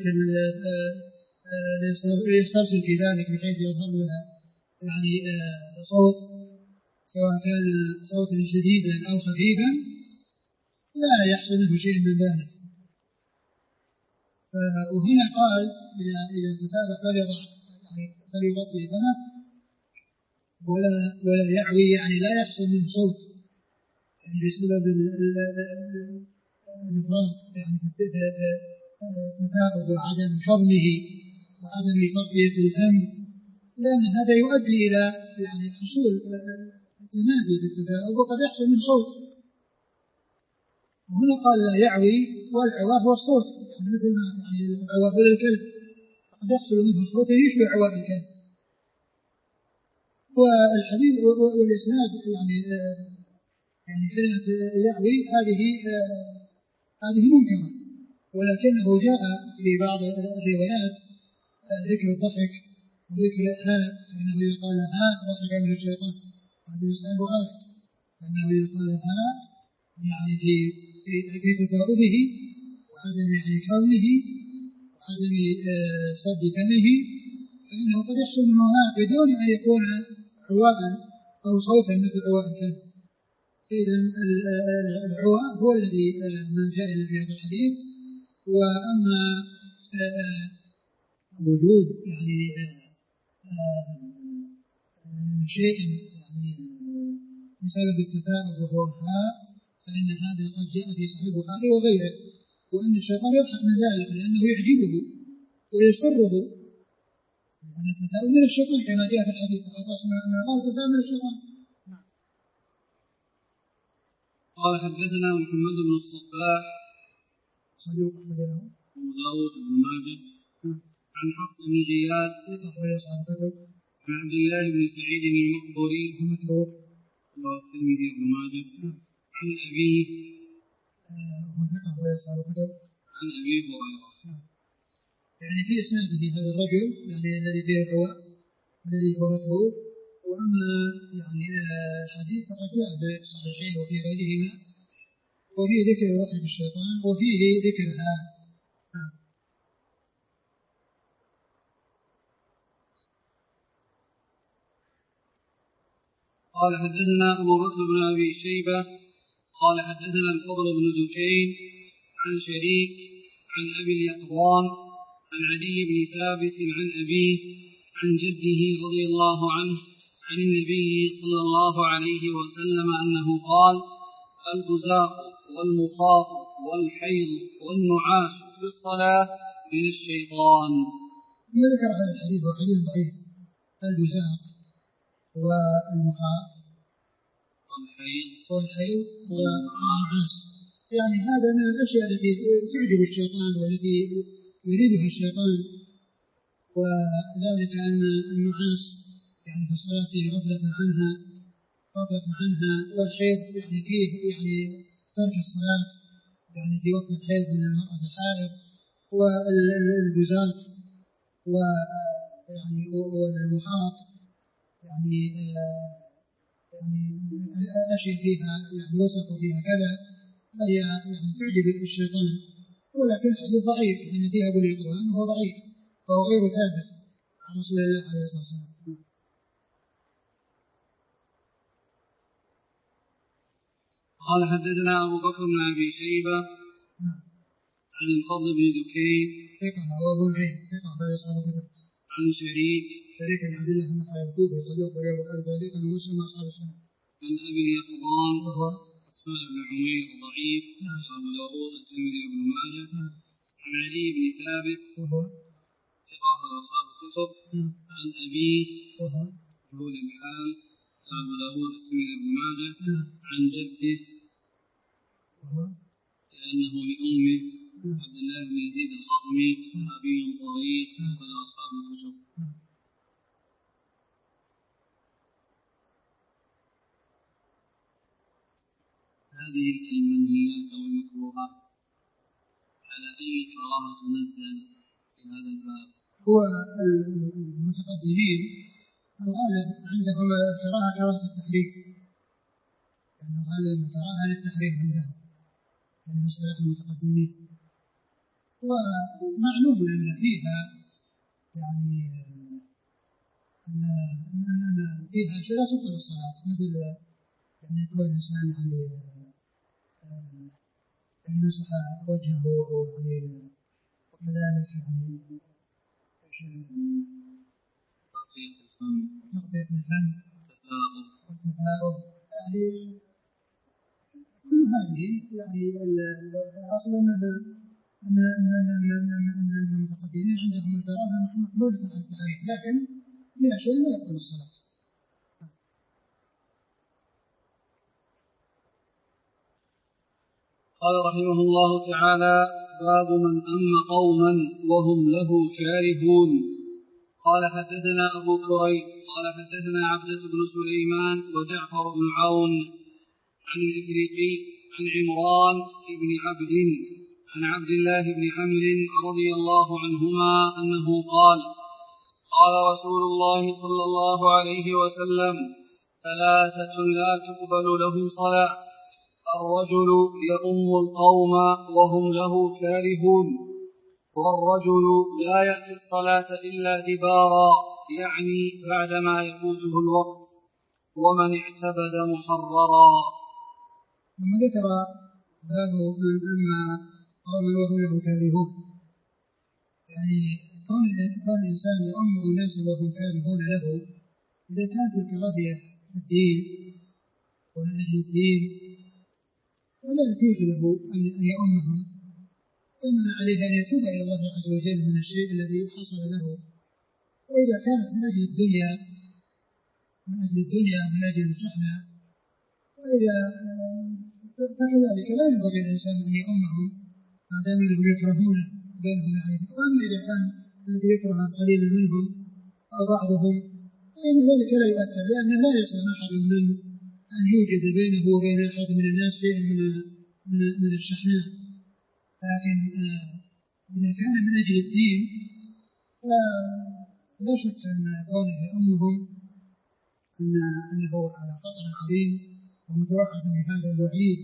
يسترسل في ذلك بحيث يظهر لها يعني صوت سواء كان صوتا شديدا أو خفيفا لا يحصل منه شيء من ذلك. وهنا قال إذا إذا تتابع فليضع يعني فليغطي فمه ولا ولا يعوي يعني لا يحصل منه صوت يعني بسبب النفاق يعني التثاؤب وعدم حضمه وعدم تغطية الفم، لأن هذا يؤدي إلى يعني حصول تمادي في التثاؤب وقد يحصل من صوت. وهنا قال لا يعوي، والعواء هو الصوت يعني مثل ما يعني العواء للكلب قد يحصل منه صوت يشبه عواء الكلب. والحديث والإسناد يعني يعني كلمة يعوي هذه هذه منكرة، ولكنه جاء في بعض الروايات ذكر الضحك وذكر ها، فإنه يقال ها ضحك من الشيطان، هذا يسأل البخاري أنه يقال ها يعني في في تثاؤبه وعدم يعني كظمه وعدم سد فمه، فإنه قد يحصل منه ها بدون أن يكون عواء أو صوتا مثل عواء الكلب. إذن العواء هو الذي ما جاء في هذا الحديث. وأما وجود يعني شيء يعني بسبب التثاؤب وهو ها، فإن هذا قد جاء في صحيح البخاري وغيره، وأن الشيطان يضحك من ذلك لأنه يعجبه ويسره، وأن التثاؤب من الشيطان كما جاء في الحديث قال التثاؤب من الشيطان. قال حدثنا محمد بن الصباح صدوق أخرجه أبو داود بن ماجه عن حفص بن غياث عن عبد الله بن سعيد المقبري متروك والترمذي بن ماجه عن أبيه عن أبي هريرة. يعني في إسناده هذا الرجل يعني الذي فيه الرواء الذي هو متروك. وأما يعني الحديث فقد جاء في الصحيحين وفي غيرهما وفيه ذكر ضحك الشيطان وفيه ذكرها. قال حدثنا أبو بكر بن أبي شيبة قال حدثنا الفضل بن دكين عن شريك عن أبي اليقظان عن عدي بن ثابت عن أبيه عن جده رضي الله عنه عن النبي صلى الله عليه وسلم أنه قال: البزاق والمخاط والحيض والنعاس في الصلاة من الشيطان. ثم ذكر هذا الحديث وحديث ضعيف. البزاق والمخاط والحيض والنعاس. يعني هذا من الأشياء التي تعجب الشيطان والتي يريدها الشيطان. وذلك أن النعاس يعني في الصلاة غفلة عنها غفلة عنها والحيض يعني فيه يعني ترك الصلاة يعني في وقت الحيض من المرأة الحائض، والبزاق ويعني والمخاط يعني يعني الأشياء فيها يعني وصف فيها كذا هي يعني تعجب الشيطان، ولكن الحديث ضعيف لأن فيها أبو اليقظان وهو ضعيف فهو غير ثابت عن رسول الله عليه الصلاة والسلام. قال حدثنا أبو بكر بن أبي شيبة عن الفضل بن دكين ثقة وأبو نعيم ثقة فيصعب كتب عن شريك شريك بن عبد الله بن خالد الكوفي صدوق ويروي قال ذلك أنه مسلم أصحاب السنة. عن أبي اليقظان وهو عثمان بن عمير ضعيف أبو داود الترمذي وابن ماجه. عن علي بن ثابت وهو ثقة أصحاب الكتب. عن أبيه وهو مجهول الحال أبو داود الترمذي وابن ماجه. عن جده وهو لأنه لأمه عبد الله بن يزيد الخطمي صحابي صغير أخرج أصحاب الكتب. هذه المنهيات أو المكروهات على أي كراهة تنزل في هذا الباب؟ هو المتقدمين الغالب عندهم الكراهة كراهة التحريم، يعني الغالب الكراهة للتحريم عندهم يعني مسألة المتقدمين، ومعلوم أن فيها يعني أن فيها أشياء لا تبطل الصلاة، مثل يعني يكون الإنسان يعني يمسح وجهه يعني وكذلك يعني تغطية الفم تغطية الفم تثاؤب والتثاؤب يعني كل هذه يعني الأصل أنها أن أن المتقدمين عندهم الكراهة محمولة على التحريم، لكن في أشياء لا يبطل الصلاة. قال رحمه الله تعالى: باب من أم قوما وهم له كارهون. قال حدثنا أبو كريب قال حدثنا عبدة بن سليمان وجعفر بن عون عن الإفريقي عن عمران بن عبد عن عبد الله بن عمرو رضي الله عنهما أنه قال: قال رسول الله صلى الله عليه وسلم: ثلاثة لا تقبل لهم صلاة: الرجل يؤم القوم وهم له كارهون، والرجل لا يأتي الصلاة إلا دبارا يعني بعدما يفوته الوقت، ومن اعتبد محررا. ثم ذكر باب من أما قوم وهم له كارهون، يعني كون الإنسان يؤم الناس وهم كارهون له إذا كانت الكراهية في الدين ومن أجل الدين ولا يجوز له أن يؤمهم، إنما عليه أن يتوب إلى الله عز وجل من الشيء الذي حصل له. وإذا كانت من أجل الدنيا من أجل الدنيا من أجل الشحنة وإذا فكذلك لا ينبغي الإنسان أن يؤمهم ما دام أنهم يكرهونه بينهم يعني. وأما إذا كان الذي يكره قليل منهم أو بعضهم فإن ذلك لا يؤثر، لأنه لا يسلم أحد من أن يوجد بينه وبين أحد من الناس شيء من من من الشحناء. لكن إذا كان من أجل الدين فلا شك أن قوله أمهم أن أنه على خطر عظيم ومتوقع من هذا الوعيد.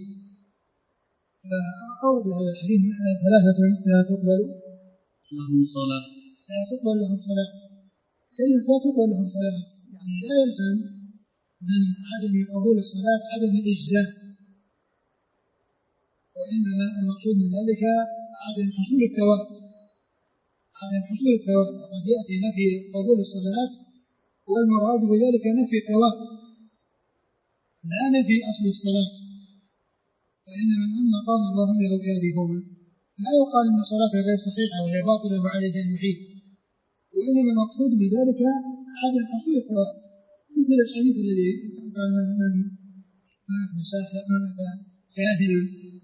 فأورد هذا الحديث ثلاثة لا تقبل لهم صلاة لا تقبل لهم صلاة كلمة لا تقبل لهم صلاة يعني لا يلزم من عدم قبول الصلاة عدم الإجزاء، وإنما المقصود من ذلك عدم حصول الثواب عدم حصول الثواب قد يأتي نفي قبول الصلاة والمراد بذلك نفي الثواب لا نفي أصل الصلاة. فإن من أما قوم وهم له كارهون لا يقال أن الصلاة غير صحيحة وهي باطلة وعليه أن يعيد، وإنما المقصود بذلك هذا الحصول الثواب مثل الحديث الذي قال من من مات مسافر مات كاهل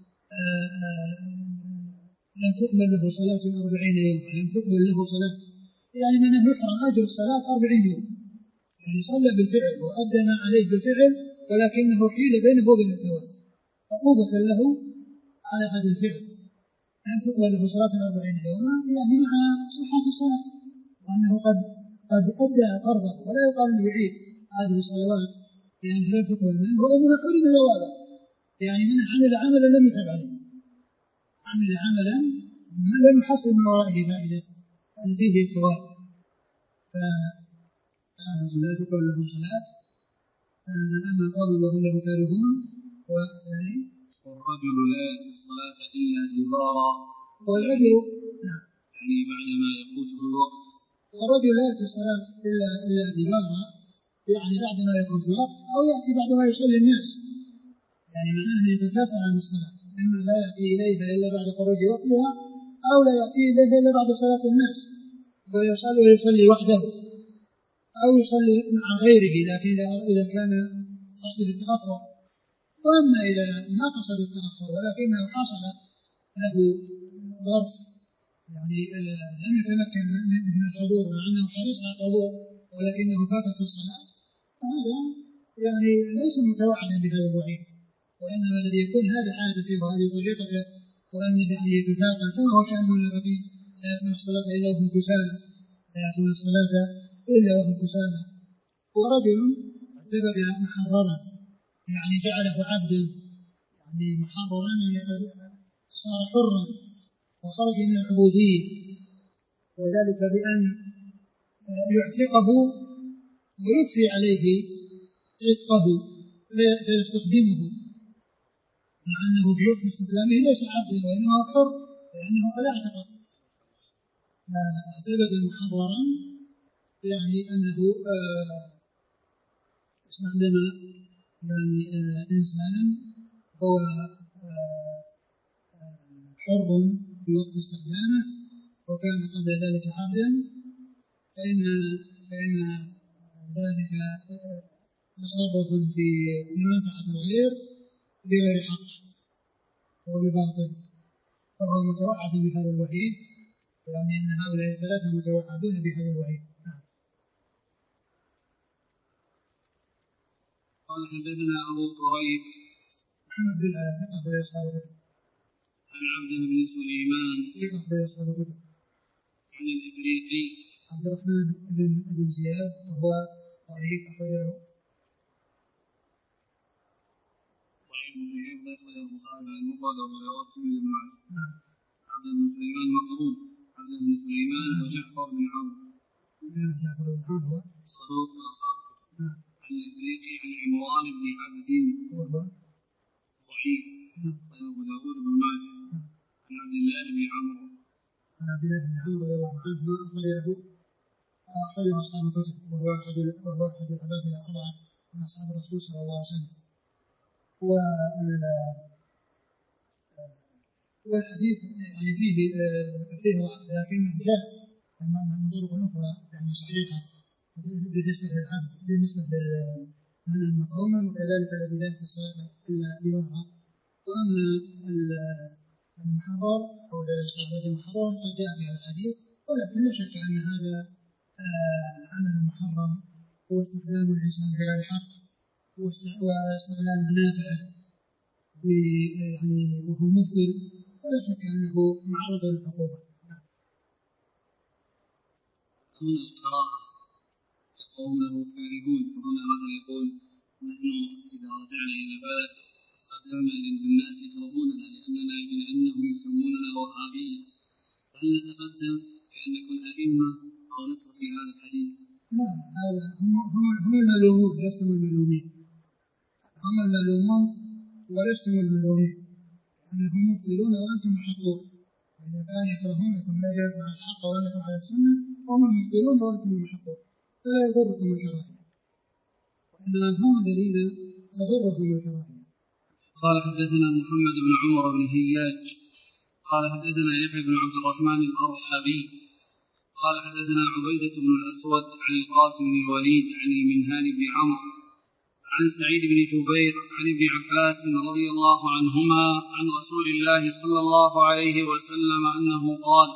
لم تقبل له صلاة أربعين يوم، لم تقبل له صلاة يعني من يحرم أجر الصلاة أربعين يوم، يعني صلى بالفعل وأدى ما عليه بالفعل ولكنه حيل بينه وبين الثواب عقوبة له على هذا الفعل أن تقبل له صلاة أربعين يوما يعني مع صحة الصلاة وأنه قد قد أدى فرضا ولا يقال أنه يعيد هذه الصلوات لأنه لا تقبل منه وإنما حرم ثوابا يعني من عمل عملا لم يتب عليه عمل عملا من لم يحصل من ورائه فائدة هذا فيه الثواب فلا تقبل له صلاة من أما قوم وهم له كارهون والرجل لا يأتي الصلاة إلا جبارا والرجل نعم يعني بعدما يفوته الوقت والرجل لا يأتي الصلاة إلا إلا جبارا يعني بعدما يفوت الوقت أو يأتي بعدما يصلي الناس يعني معناه أنه يتكاسل عن الصلاة إما لا يأتي إليها إلا بعد خروج وقتها أو لا يأتي إليها إلا بعد صلاة الناس فيصلي ويصلي وحده أو يصلي مع غيره لكن إذا كان قصد التأخر وأما إذا ما قصد التأخر ولكنه حصل له ظرف يعني لم يتمكن من الحضور مع أنه حريص على الحضور ولكنه فاتت الصلاة فهذا يعني ليس متوعدا بهذا الوعيد وإنما الذي يكون هذا عادته وهذه طريقته وأنه يعني يتثاقل كما هو شأن المنافقين لا يأتون الصلاة إلا وهم كسالى لا يأتون الصلاة إلا وهم كسالى ورجل اعتبر محررا يعني جعله عبدا يعني محررا يعني صار حرا وخرج من العبودية وذلك بأن يعتقه ويكفي عليه عتقه فيستخدمه مع أنه في وقت استخدامه ليس عبدا وإنما هو حر لأنه قد اعتقه فاعتبر محررا يعني أنه استخدم يعني إنسانا هو حر في وقت استخدامه وكان قبل ذلك عبدا فإن فإن ذلك تصرف في منفعة الغير بغير حق وبباطل فهو متوعد بهذا الوعيد يعني أن هؤلاء الثلاثة متوعدون بهذا الوعيد. قال حدثنا أبو كريب محمد بن أبي أصحاب عن عبد بن سليمان أبي أصحاب عن الإفريقي عبد الرحمن بن بن زياد وهو ضعيف أخرجه ضعيف في حفظه أخرجه البخاري المفرد وأبو داود وابن ماجه. عبد بن سليمان مقبول عبد بن سليمان وجعفر بن عون جعفر بن عون هو صدوق أصحاب عن الإفريقي عن عمران بن عبد وهو ضعيف أبو داود بن ماجه عن عبد الله بن عمرو عن عبد الله بن عمرو رضي الله عنه أخرجه أخرجه أصحاب الكتب وهو أحد وهو أحد العباد الأربعة من أصحاب الرسول صلى الله عليه وسلم. والحديث يعني فيه فيه لكنه جاء من طرق أخرى يعني صحيحة بالنسبة للعبد بالنسبة لمن المقومة وكذلك الذي لا في الصلاة إلا لوضعها. وأما المحرر أو الاستعباد المحرر قد جاء في هذا الحديث ولكن لا شك أن هذا عمل محرم هو استخدام الإنسان بغير حق واستغلال منافعه يعني وهو مبطل ولا شك أنه معرض للعقوبة. هنا الكراهة يقول له كارهون فهنا مثلا يقول نحن إذا رجعنا إلى بلد قدمنا للناس يكرهوننا لأننا لأنهم يسموننا وهابية فهل نتقدم بأن نكون أئمة أو نترك في هذا الحديث؟ لا هذا هم هم هم الملومون لستم الملومين هم الملومون ولستم الملومين أنهم مبطلون وأنتم محقون إذا كان يكرهونكم لا يجب مع الحق وأنكم على السنة هم المبطلون وأنتم محقون فلا يضركم الكراهية وإنما هم الذين تضرهم الكراهية. قال حدثنا محمد بن عمر بن هياج قال حدثنا يحيى بن عبد الرحمن الأرحبي قال حدثنا عبيدة بن الأسود عن القاسم بن الوليد عن المنهال بن عمرو عن سعيد بن جبير عن ابن عباس رضي الله عنهما عن رسول الله صلى الله عليه وسلم أنه قال: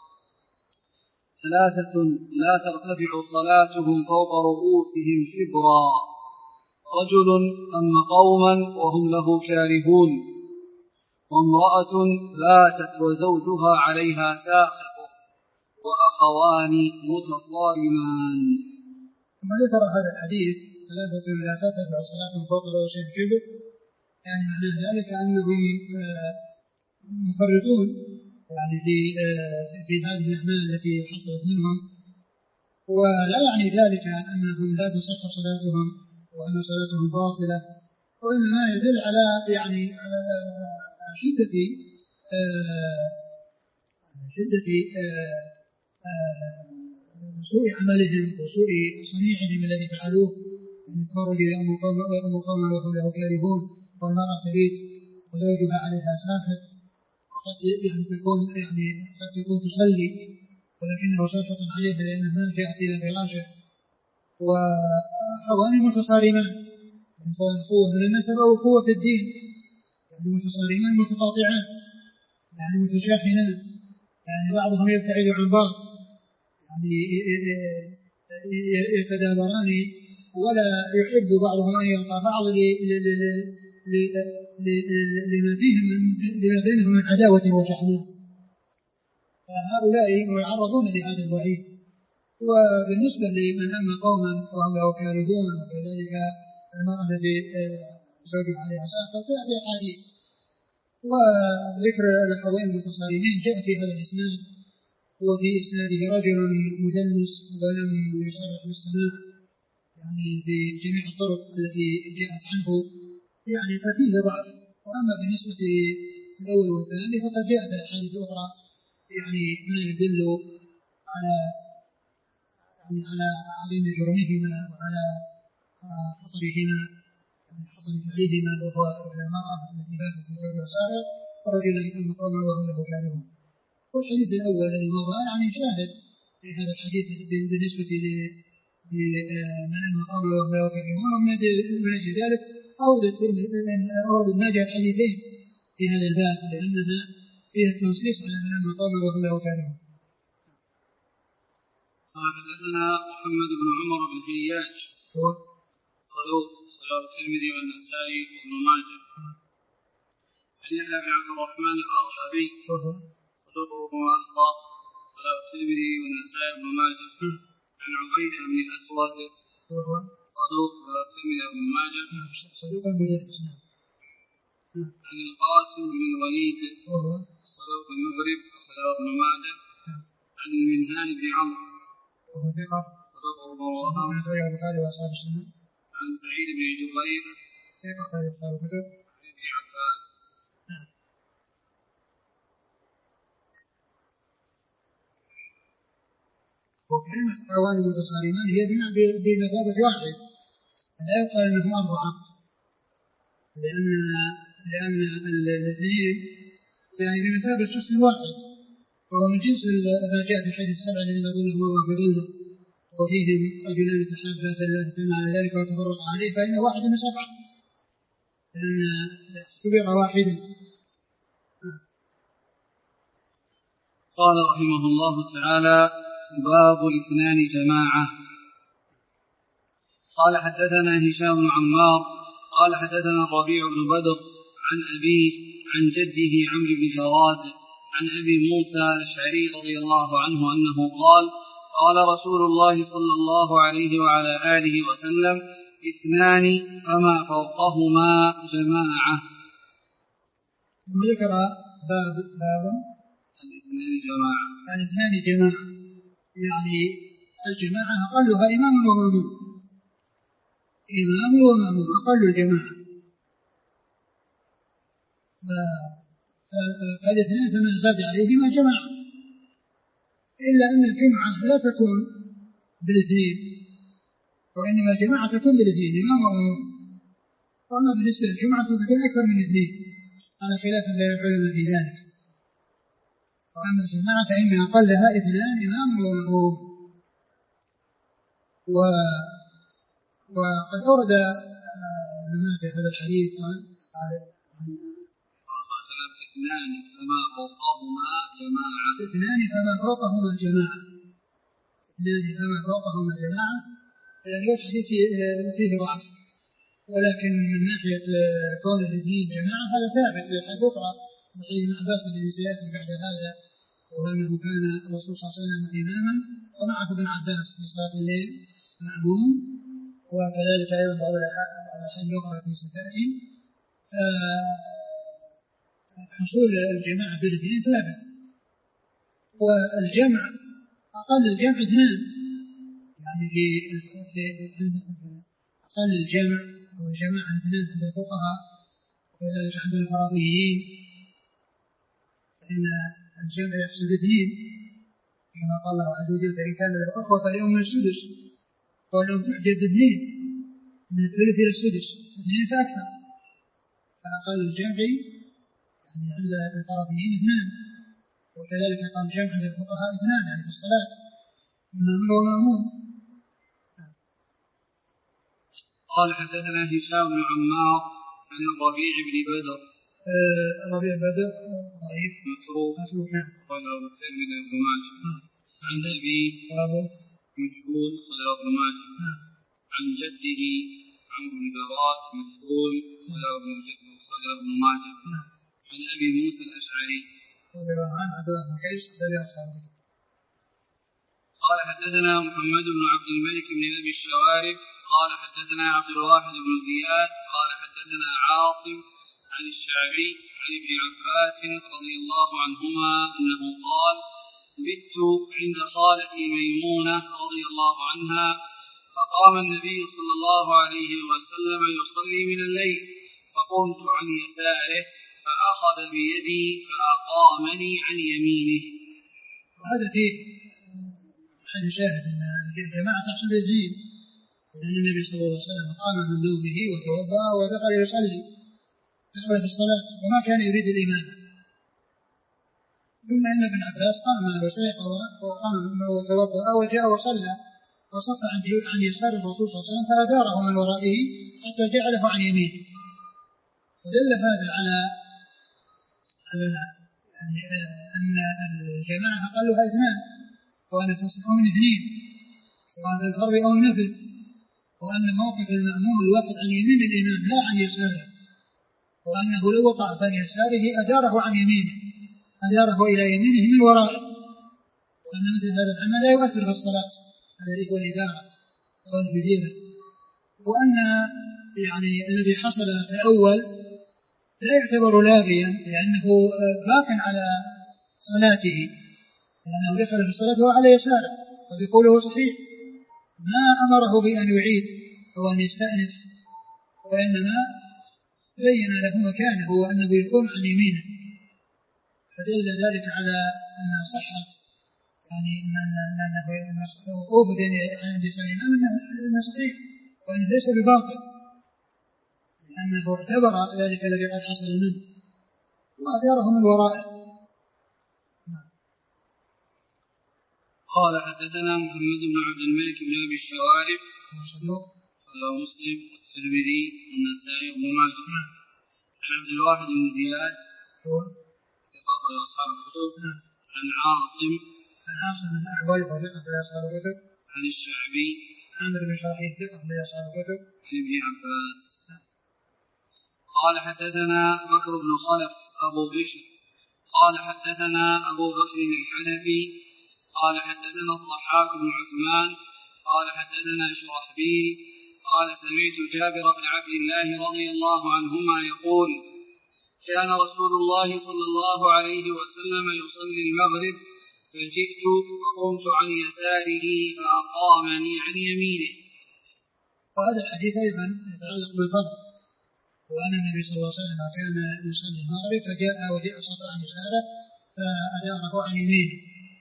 ثلاثة لا ترتفع صلاتهم فوق رؤوسهم شبرا: رجل أم قوما وهم له كارهون، وامرأة باتت وزوجها عليها ساخط، وأخوان متصارمان. ثم ذكر هذا الحديث: ثلاثة لا ترتفع صلاتهم فوق رؤوسهم شبر، يعني معنى ذلك أنهم مفرطون يعني في في هذه الأعمال التي حصلت منهم، ولا يعني ذلك أنهم لا تصح صلاتهم وأن صلاتهم باطلة، وإنما يدل على يعني شدة شدة سوء عملهم وسوء صنيعهم الذي فعلوه، يعني خرجوا يأموا قوما وهم له كارهون، والمرأة تبيت وزوجها عليها ساخط، وقد يعني تكون يعني قد تكون تصلي ولكنه ساخط عليها لأنها ما جاءت إلى فراشه، وأخوان متصارمان، يعني سواء أخوة من النسب أو أخوة في الدين، يعني متصارمان متقاطعان، يعني متشاحنان، يعني بعضهم يبتعد عن بعض، يعني يتدابران ولا يحب بعضهم أن يلقى بعض لما فيهم لما بينهم من عداوة وشحناء، فهؤلاء يعرضون لهذا الوعيد. وبالنسبة لمن أما قوما وهم له كارهون وكذلك المرأة التي زوجها عليها ساخط في حديث، وذكر الأخوين المتصارمين جاء في هذا الإسناد، وفي إسناده رجل مدلس ولم يصرح بالسماع يعني بجميع الطرق التي جاءت عنه، يعني ففيه ضعف. وأما بالنسبة للأول والثاني فقد جاءت الأحاديث الأخرى يعني ما يدل على يعني على عظيم جرمهما وعلى خطرهما، يعني خطر فعلهما، وهو المرأة التي باتت بزوجها ساخط، ورجل أما قوما وهم له كارهون. والحديث الأول الذي مضى يعني شاهد في هذا الحديث بالنسبة لمن أما قوما وهم له كارهون، ومن أجل ذلك أورد الماجه الحديثين في هذا الباب لأنها فيها التنصيص على من أما قوما وهم له كارهون. حدثنا محمد بن عمر بن خياج صدوق صدوق الترمذي والنسائي وابن ماجه. عن يحيى بن عبد الرحمن الأرحبي صدوق ربما أخطأ صدوق الترمذي والنسائي وابن ماجه. عن عبيدة بن الأسود صدوق الترمذي وابن ماجه صدوق المدرس. عن القاسم بن الوليد صدوق المغرب صدوق ابن ماجه. عن المنهال بن عمرو وهو ثقة صدوق ربما البخاري وأصحاب السنة. عن سعيد بن جبير ثقة أخرج أصحاب الكتب. عن ابن عباس. وكلمة أخوان متصارمان هي بمثابة واحد، لا يقال أنهم أربعة، لأن لأن الاثنين يعني بمثابة شخص واحد، وهو من جنس ما جاء في الحديث السبع الذين ظلهم الله بظله وفيهم رجلان تحابا فالله اجتمع على ذلك وتفرق عليه، فإن واحد من سبعة لأن سبق واحدا. قال رحمه الله تعالى: باب الاثنان جماعة. قال حدثنا هشام بن عمار قال حدثنا الربيع بن بدر عن أبيه عن جده عمرو بن جراد عن أبي موسى الأشعري رضي الله عنه أنه قال: قال رسول الله صلى الله عليه وعلى آله وسلم: اثنان فما فوقهما جماعة. ذكر باب باب الاثنان جماعة الاثنان جماعة، يعني الجماعة أقلها إمام ومأموم، إمام ومأموم أقل الجماعة، فالاثنان فما زاد عليهما جماعة، إلا أن الجمعة لا تكون بالاثنين، وإنما الجماعة تكون بالاثنين إمام ومأموم. وأما بالنسبة للجمعة تكون أكثر من اثنين على خلاف بين العلماء في ذلك. وأما الجماعة فإن أقلها اثنان إمام ومأموم. و وقد أورد في هذا الحديث قال اثنان فما فوقهما جماعة اثنان فما فوقهما جماعة اثنان فما فوقهما جماعة. يعني الحديث فيه ضعف، ولكن من ناحية كون الاثنين جماعة هذا ثابت في الحديث أخرى صحيح ابن عباس الذي سيأتي بعد هذا، وأنه كان الرسول صلى الله عليه وسلم إماما ومعه ابن عباس في صلاة الليل مأموم. وكذلك أيضا بعض الأحاديث الأخرى التي ستأتي حصول الجماعة بالاثنين ثابت. والجمع أقل الجمع اثنان، يعني في أقل الجمع أو الجماعة اثنان عند الفقهاء وكذلك عند الفرضيين، فإن الجمع يحصل باثنين كما قال الله عز وجل فإن كان له أخوة فليوم من السدس ولو تحجب باثنين من الثلث إلى السدس اثنين فأكثر. فأقل الجمع يعني عند الفرضيين اثنان، وكذلك قام الجمع عند الفقهاء اثنان يعني في الصلاة إمام ومأموم. قال حدثنا هشام بن عمار عن الربيع بن بدر. الربيع بن بدر ضعيف متروك قال أبو الترمذي بن ماجه. عن أبي مجهول قال ابن ماجه. عن جده عمرو بن برات مجهول قال ابن ماجه. عن أبي موسى الأشعري قال حدثنا محمد بن عبد الملك بن أبي الشوارب قال حدثنا عبد الواحد بن زياد قال حدثنا عاصم عن الشعبي عن ابن عباس رضي الله عنهما أنه قال بت عند خالتي ميمونة رضي الله عنها فقام النبي صلى الله عليه وسلم يصلي من الليل فقمت عن يساره فأخذ بيدي فأقامني عن يمينه. وهذا فيه حد شاهد أن الجماعة تحصل بالزين، لأن النبي صلى الله عليه وسلم قام من نومه وتوضأ ودخل يصلي دخل في الصلاة وما كان يريد الإمامة. ثم إن ابن عباس قام وسيقظ وقام وتوضأ وجاء وصلى وصف عن يسار الرسول صلى الله عليه وسلم فأداره من ورائه حتى جعله عن يمينه. ودل هذا على يعني أن الجماعة أقلها اثنان، وأن تصح من اثنين سواء في الفرض أو النفل، وأن موقف المأموم الواقف عن يمين الإمام لا عن يساره، وأنه لو وقع عن يساره أداره عن يمينه أداره إلى يمينه من ورائه، وأن مثل هذا العمل لا يؤثر في الصلاة الذي هو الإدارة والمديرة. وأن يعني الذي حصل في الأول لا يعتبر لاغيا لأنه باق على صلاته، لأنه دخل في الصلاة وهو على يساره وبقوله صحيح ما أمره بأن يعيد أو أن يستأنف، وإنما بين له مكانه وأنه يقوم عن يمينه، فدل ذلك على أن صحت يعني أن وقوف عند الإمام أنه صحيح وأنه ليس بباطل، لأنه اعتبر ذلك الذي قد حصل منه وأداره من ورائه. قال حدثنا محمد بن عبد الملك بن أبي الشوارب قال مسلم والترمذي والنسائي وابن ماجه. عن عبد الواحد بن زياد ثقة أصحاب الكتب. عن عاصم عن عاصم بن أحول وثقة أصحاب الكتب. عن الشعبي عامر بن شراحيل ثقة أصحاب الكتب. عن ابن عباس قال حدثنا بكر بن خلف أبو بشر قال حدثنا أبو بكر الحنفي قال حدثنا الضحاك بن عثمان قال حدثنا شرحبيل قال سمعت جابر بن عبد الله رضي الله عنهما يقول كان رسول الله صلى الله عليه وسلم يصلي المغرب فجئت وقمت عن يساره فأقامني عن يمينه. وهذا الحديث أيضا يتعلق بالفضل، وأن النبي صلى الله عليه وسلم كان يصلي المغرب فجاء وجاء صلى عن يساره فأداره عن يمينه.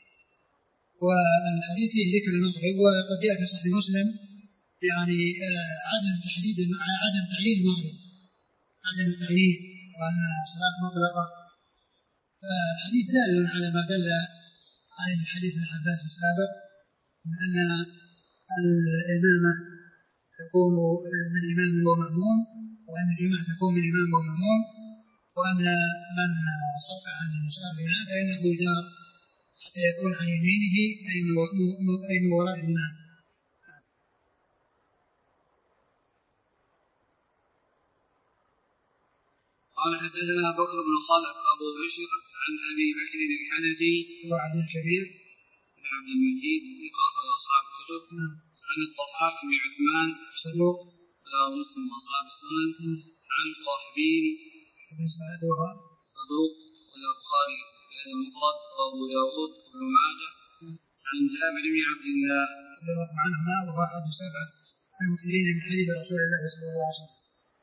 والحديث فيه ذكر المغرب، وقد جاء في صحيح مسلم يعني عدم تحديد مع عدم تعيين المغرب، عدم التعيين، وأن صلاة مطلقة فالحديث دال على ما دل عليه حديث ابن عباس السابق من أن الإمامة تكون من إمام ومأموم، وأن الجماعة تكون من إمام ومأموم، وأن من صف عن النساء بها فإنه جار حتى يكون عن يمينه أي من وراء الإمام. قال حدثنا بكر بن خلف أبو بشر عن أبي بكر الحنفي وعبد الكبير بن عبد المجيد ثقة أصحاب الكتب عن الضحاك بن عثمان صدوق لا مسلم أصحاب السنن عن شرحبيل بن سعد صدوق والبخاري بن المفرد وأبو داود وابن ماجه عن جابر بن عبد الله رضي الله عنهما وهو أحد السبعة المكثرين من حديث رسول الله صلى الله عليه وسلم.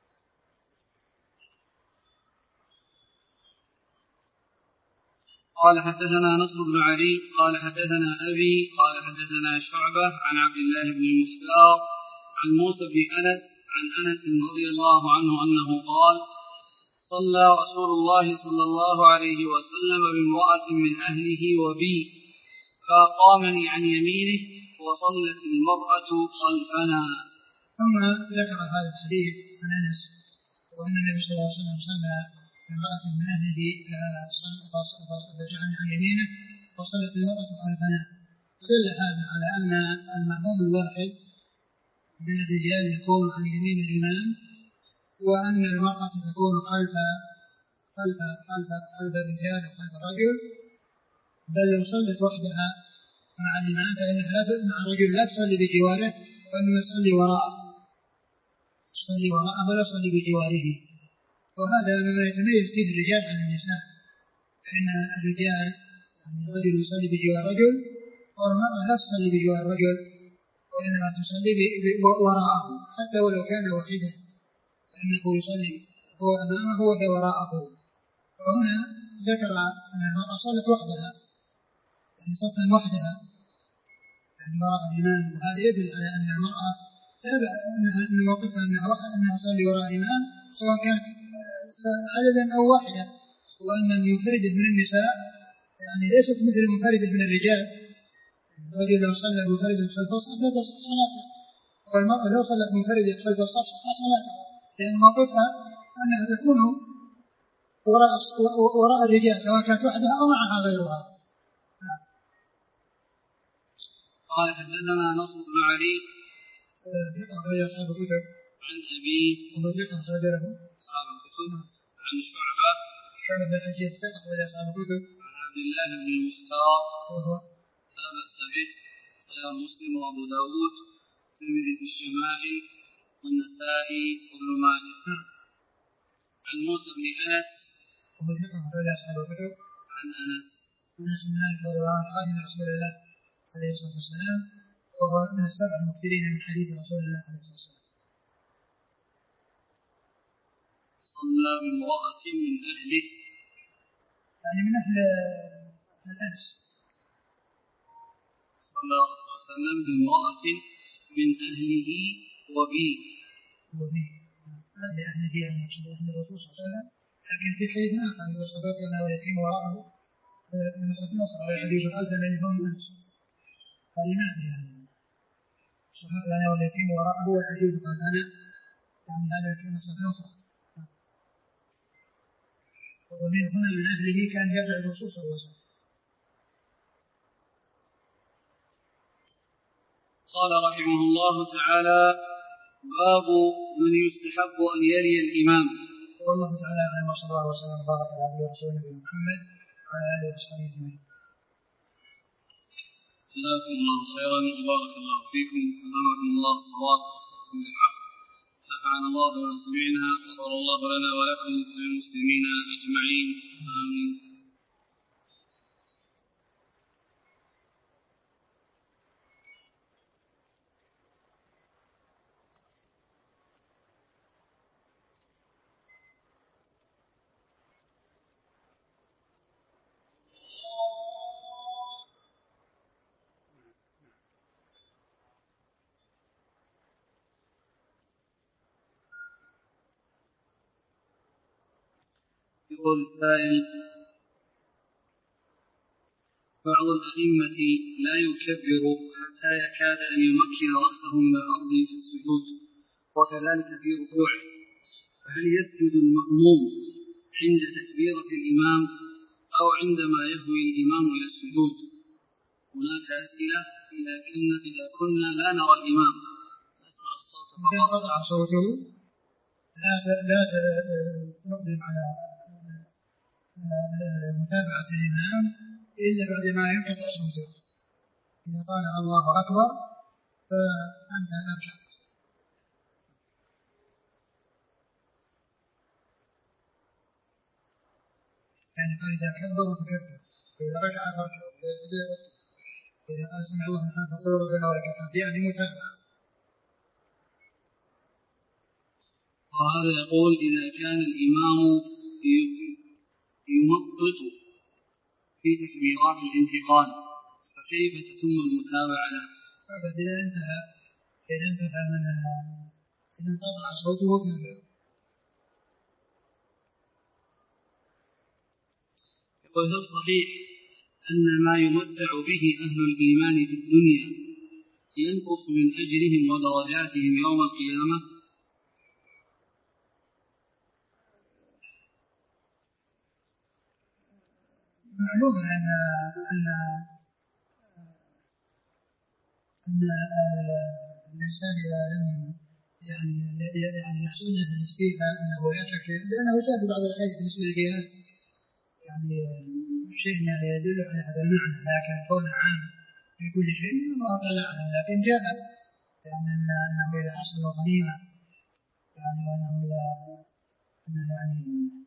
قال حدثنا نصر بن علي قال حدثنا أبي قال حدثنا شعبة عن عبد الله بن المختار عن موسى بن أنس عن أنس رضي الله عنه أنه قال صلى رسول الله صلى الله عليه وسلم بامرأة من أهله وبي فقامني عن يمينه وصلت المرأة خلفنا. ثم ذكر هذا الحديث عن أنس وأن النبي صلى الله عليه وسلم صلى امرأة من أهله فرجعني عن يمينه وصلت المرأة خلفنا. فدل هذا على أن المأموم الواحد من الرجال يكون عن يمين الإمام، وأن المرأة تكون خلف خلف خلف خلف الرجال وخلف الرجل، بل لو صلت وحدها مع الإمام فإنها مع الرجل لا تصلي بجواره وإنما تصلي وراءه تصلي وراءه ولا تصلي بجواره. وهذا مما يتميز فيه الرجال عن النساء، فإن الرجال يعني الرجل يصلي بجوار رجل والمرأة لا تصلي بجوار رجل وإنما تصلي وراءه حتى ولو كان وحيدا، فإنه يصلي هو أمامه وهو وراءه. وهنا ذكر أن المرأة صلت وحدها يعني صلت وحدها يعني وراء الإمام، وهذا يدل على أن المرأة أن موقفها أنها تصلي وراء الإمام سواء كانت عددا أو واحدة، وأن المنفردة من النساء يعني ليست مثل المنفردة من الرجال. الرجل لو صلى منفردا خلف الصف لا تصح صلاته، والمرأة لو صلت منفردة خلف الصف صح صلاتها، لأن موقفها أنها تكون وراء وراء الرجال سواء كانت وحدها أو معها غيرها. قال حدثنا نصر بن علي ثقة غير أصحاب الكتب عن أبي وثقة رجله أصحاب الكتب عن شعبة شعبة بن الحجاج ثقة غير أصحاب الكتب عن عبد الله بن المختار وهو لا بأس به غير مسلم وأبو داود الترمذي في الشمائل والنسائي وابن ماجه عن موسى بن أنس وهو ثقة غير أصحاب الكتب عن أنس أنس بن مالك رضي الله عنه خادم رسول الله عليه الصلاة والسلام، وهو من السبع المكثرين من حديث رسول الله عليه الصلاة والسلام. صلى بامرأة من أهله يعني من أهل الأنس. صلى الله عليه وسلم بامرأة من أهله وبي وبي أهل أهله يعني أهل الرسول صلى الله عليه وسلم. لكن في حديث آخر يقول صدق لنا واليتيم وراءه من نصر على الحديث خلفنا الذي هم الأنس. هذه ما أدري يعني صدق لنا واليتيم وراءه والحديث خلفنا يعني هذا كان نصر أخرى. وضمير هنا من أهله كان يرجع الرسول صلى الله عليه وسلم. قال رحمه الله تعالى باب من يستحب أن يلي الإمام. والله تعالى أعلم وصلى الله وسلم وبارك على عبده ورسوله محمد وعلى آله وصحبه أجمعين. جزاكم الله خيرا وبارك الله فيكم وألهمكم الله الصواب والحق. نفعنا الله بما سمعنا وغفر الله لنا ولكم وللمسلمين أجمعين آمين. يقول السائل بعض الأئمة لا يكبر حتى يكاد أن يمكن رأسه من الأرض في السجود، وكذلك في ركوعه، فهل يسجد المأموم عند تكبيرة الإمام أو عندما يهوي الإمام إلى السجود؟ هناك أسئلة إذا كنا, إذا كنا لا نرى الإمام نسمع الصوت إذا انقطع صوته لا لا تقدم على متابعة الإمام إلا بعد ما ينقطع صوته. إذا قال الله أكبر فأنت أرجع. يعني قال إذا كبر فكبر، إذا ركع فركع، إذا قال سمع الله لمن حمده فقل ربنا ولك الحمد، يعني متابعة. وهذا يقول إذا كان الإمام يمطط في تكبيرات الانتقال فكيف تتم المتابعة له؟ إذا انتهى إذا انتهى من إذا انقطع صوته تابعه. يقول هل صحيح أن ما يمتع به أهل الإيمان في الدنيا ينقص من أجرهم ودرجاتهم يوم القيامة؟ معلوم أن أن أن الإنسان إذا لم يعني يعني يحصل له الاستيفاء أنه يعتكف، لأنه جاء في بعض الأحاديث بالنسبة للجهاد يعني شيء يعني يدل على هذا المعنى، لكن قول عام في كل شيء الله تعالى أعلم. لكن جاء يعني أنه إذا حصل غنيمة يعني وأنه إذا يعني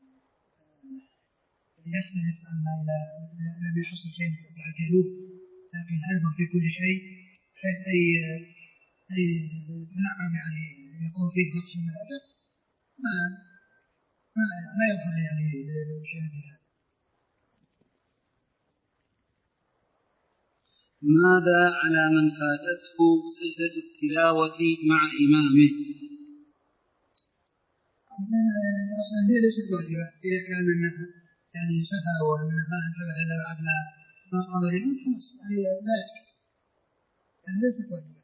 يختلف أما إذا لم يحصل شيء يتعجلوه، لكن هل هو في كل شيء بحيث أي أي تنعم يعني يكون فيه نقص من الأدب؟ ما ما ما يظهر يعني شيء من هذا. ماذا على من فاتته سجدة التلاوة مع إمامه؟ أصلا هي ليست واجبة إذا كان منها يعني سهى وأنه ما انتبه إلا بعد ما ما قام الإمام خلاص يعني لا يحتاج، يعني ليست واجبة.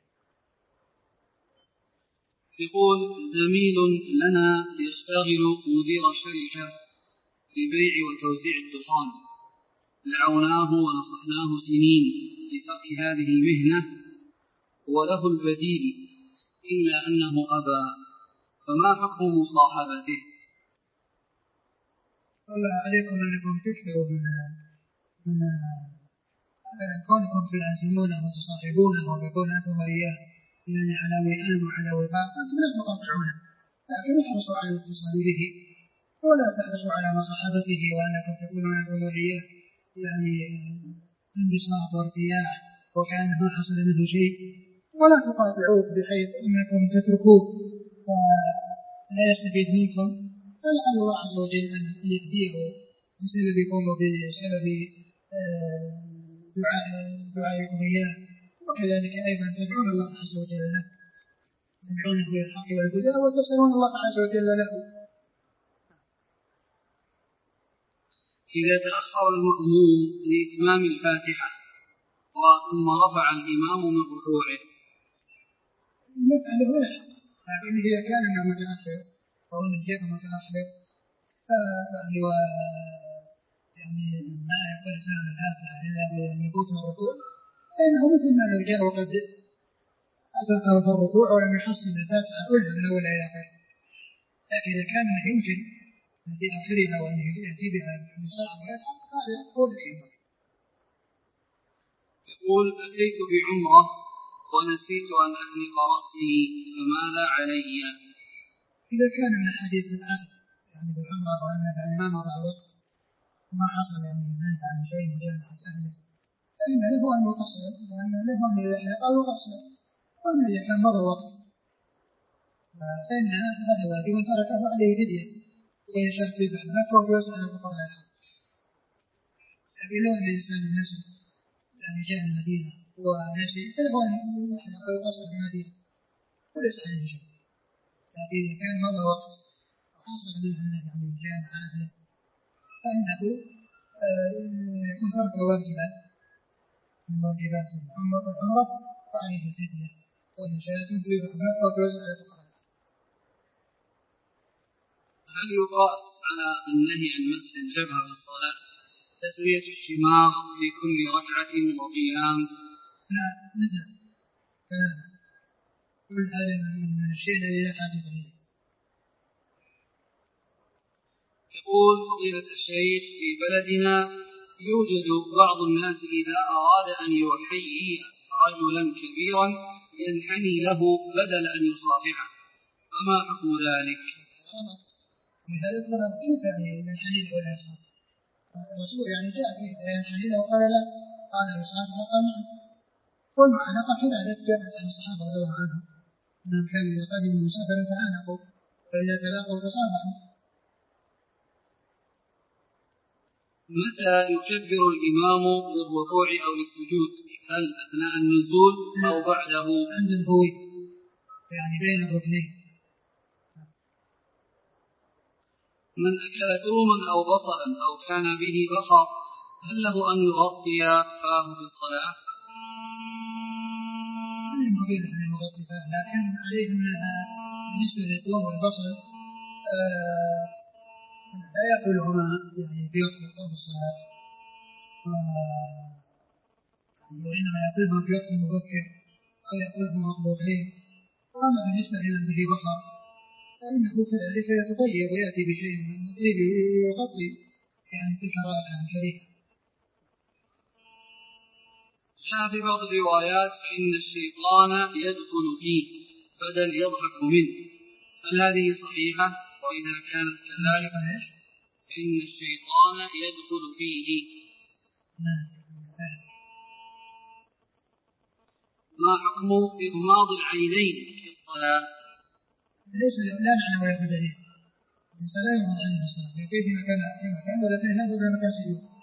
يقول زميل لنا يشتغل مدير شركة لبيع وتوزيع الدخان، دعوناه ونصحناه سنين لترك هذه المهنة وله البديل إلا أنه أبى، فما حكم مصاحبته؟ والله عليكم أنكم تكثروا من من كونكم تلازمونه وتصاحبونه وتكون أنتم وإياه يعني على وئام وعلى وفاق، أنتم لا تقاطعونه، لكن احرصوا على الاتصال به ولا تحرصوا على مصاحبته وأنكم تكونون أنتم وإياه يعني انبساط وارتياح وكأنه ما حصل منه شيء، ولا تقاطعوه بحيث أنكم تتركوه فلا يستفيد منكم، فلعل الله عز وجل أن يهديه بسببكم وبسبب دعائكم إياه، وكذلك أيضا تدعون الله عز وجل له، تدعونه بالحق والهدى وتسألون الله عز وجل له. إذا تأخر المأموم لإتمام الفاتحة ثم رفع الإمام من ركوعه يفعله ويحق، لكن إذا كان أنه متأخر أو أنه جاء متأخر يعني و يعني ما يقول إتمام الفاتحة إلا بأن يفوت الركوع فإنه مثل ما لو جاء وقد أدركه في الركوع ولم يحصل الفاتحة كلها من أول إلى آخر. لكن إذا كان يمكن في آخرها وأن يأتي بها بسرعة ويلحق هذا هو الذي ينبغي. يقول أتيت بعمرة ونسيت أن أحلق رأسي فماذا علي؟ إذا كان من حديث العهد يعني بالعمرة وأن يعني ما مضى وقت وما حصل يعني منه عن شيء مجامعة أهله فإن له أن يقصر، وأن له أن يحلق أو يقصر، وأن إذا كان مضى وقت فإن هذا واجب تركه عليه فدية ويشهد في بحثه ويسأل الفقراء الحق. لكن لو أن الإنسان النسل يعني جاء المدينة ونسي فله أن يحلق أو يقصر في المدينة وليس عليه شيء. لكن إذا كان مضى وقت وحصل منه يعني جامع أهله فإنه يكون تركه واجبا من واجبات العمرة وعليه الفدية وإن شاءت تذبح أو توزع على الفقراء. هل يقاس على النهي عن مسح الجبهة في الصلاة تسوية الشماغ في كل ركعة وقيام؟ لا مثل ثلاثة كل هذا من الشيء الذي لا حاجة إليه. يقول فضيلة الشيخ في بلدنا يوجد بعض الناس إذا أراد أن يحيي رجلا كبيرا ينحني له بدل أن يصافحه، فما حكم ذلك؟ في هذا الضرب كيف يعني ينحني له ولا يصافحه؟ الرسول يعني جاء فيه ينحني له وقال لا، قال يصافحه قال نعم. والمعانقة كذلك جاءت عن الصحابة رضي الله عنهم أنهم كانوا إذا قدموا مسافرا تعانقوا فإذا تلاقوا تصافحوا. متى يكبر الإمام للركوع أو للسجود؟ هل أثناء النزول أو بعده؟ عند الهوي يعني بين الركنين. من أكل ثوما أو بصلا أو كان به بصر هل له أن يغطي فاه في الصلاة؟ لا ينبغي له أن يغطي فاه، لكن عليه أنها بالنسبة للثوم والبصل آه لا يأكلهما يعني في وقت الصلاة، وإنما يأكلهما في وقت مبكر أو يأكلهما مطبوخين. وأما بالنسبة لمن به بصر فإنه كذلك يتطيب ويأتي بشيء من الطيب ويغطي يعني تلك الرائحة الكريهة. جاء في بعض الروايات فإن الشيطان يدخل فيه بدل يضحك منه، هل هذه صحيحة؟ وإذا كانت كذلك فإن الشيطان يدخل فيه. ما حكم إغماض العينين في الصلاة؟ ليس لا نعلم ولا دليل. الصلاة يغمض عليه الصلاة، يكفي في مكان في مكان ولكن هذا مكان سجود.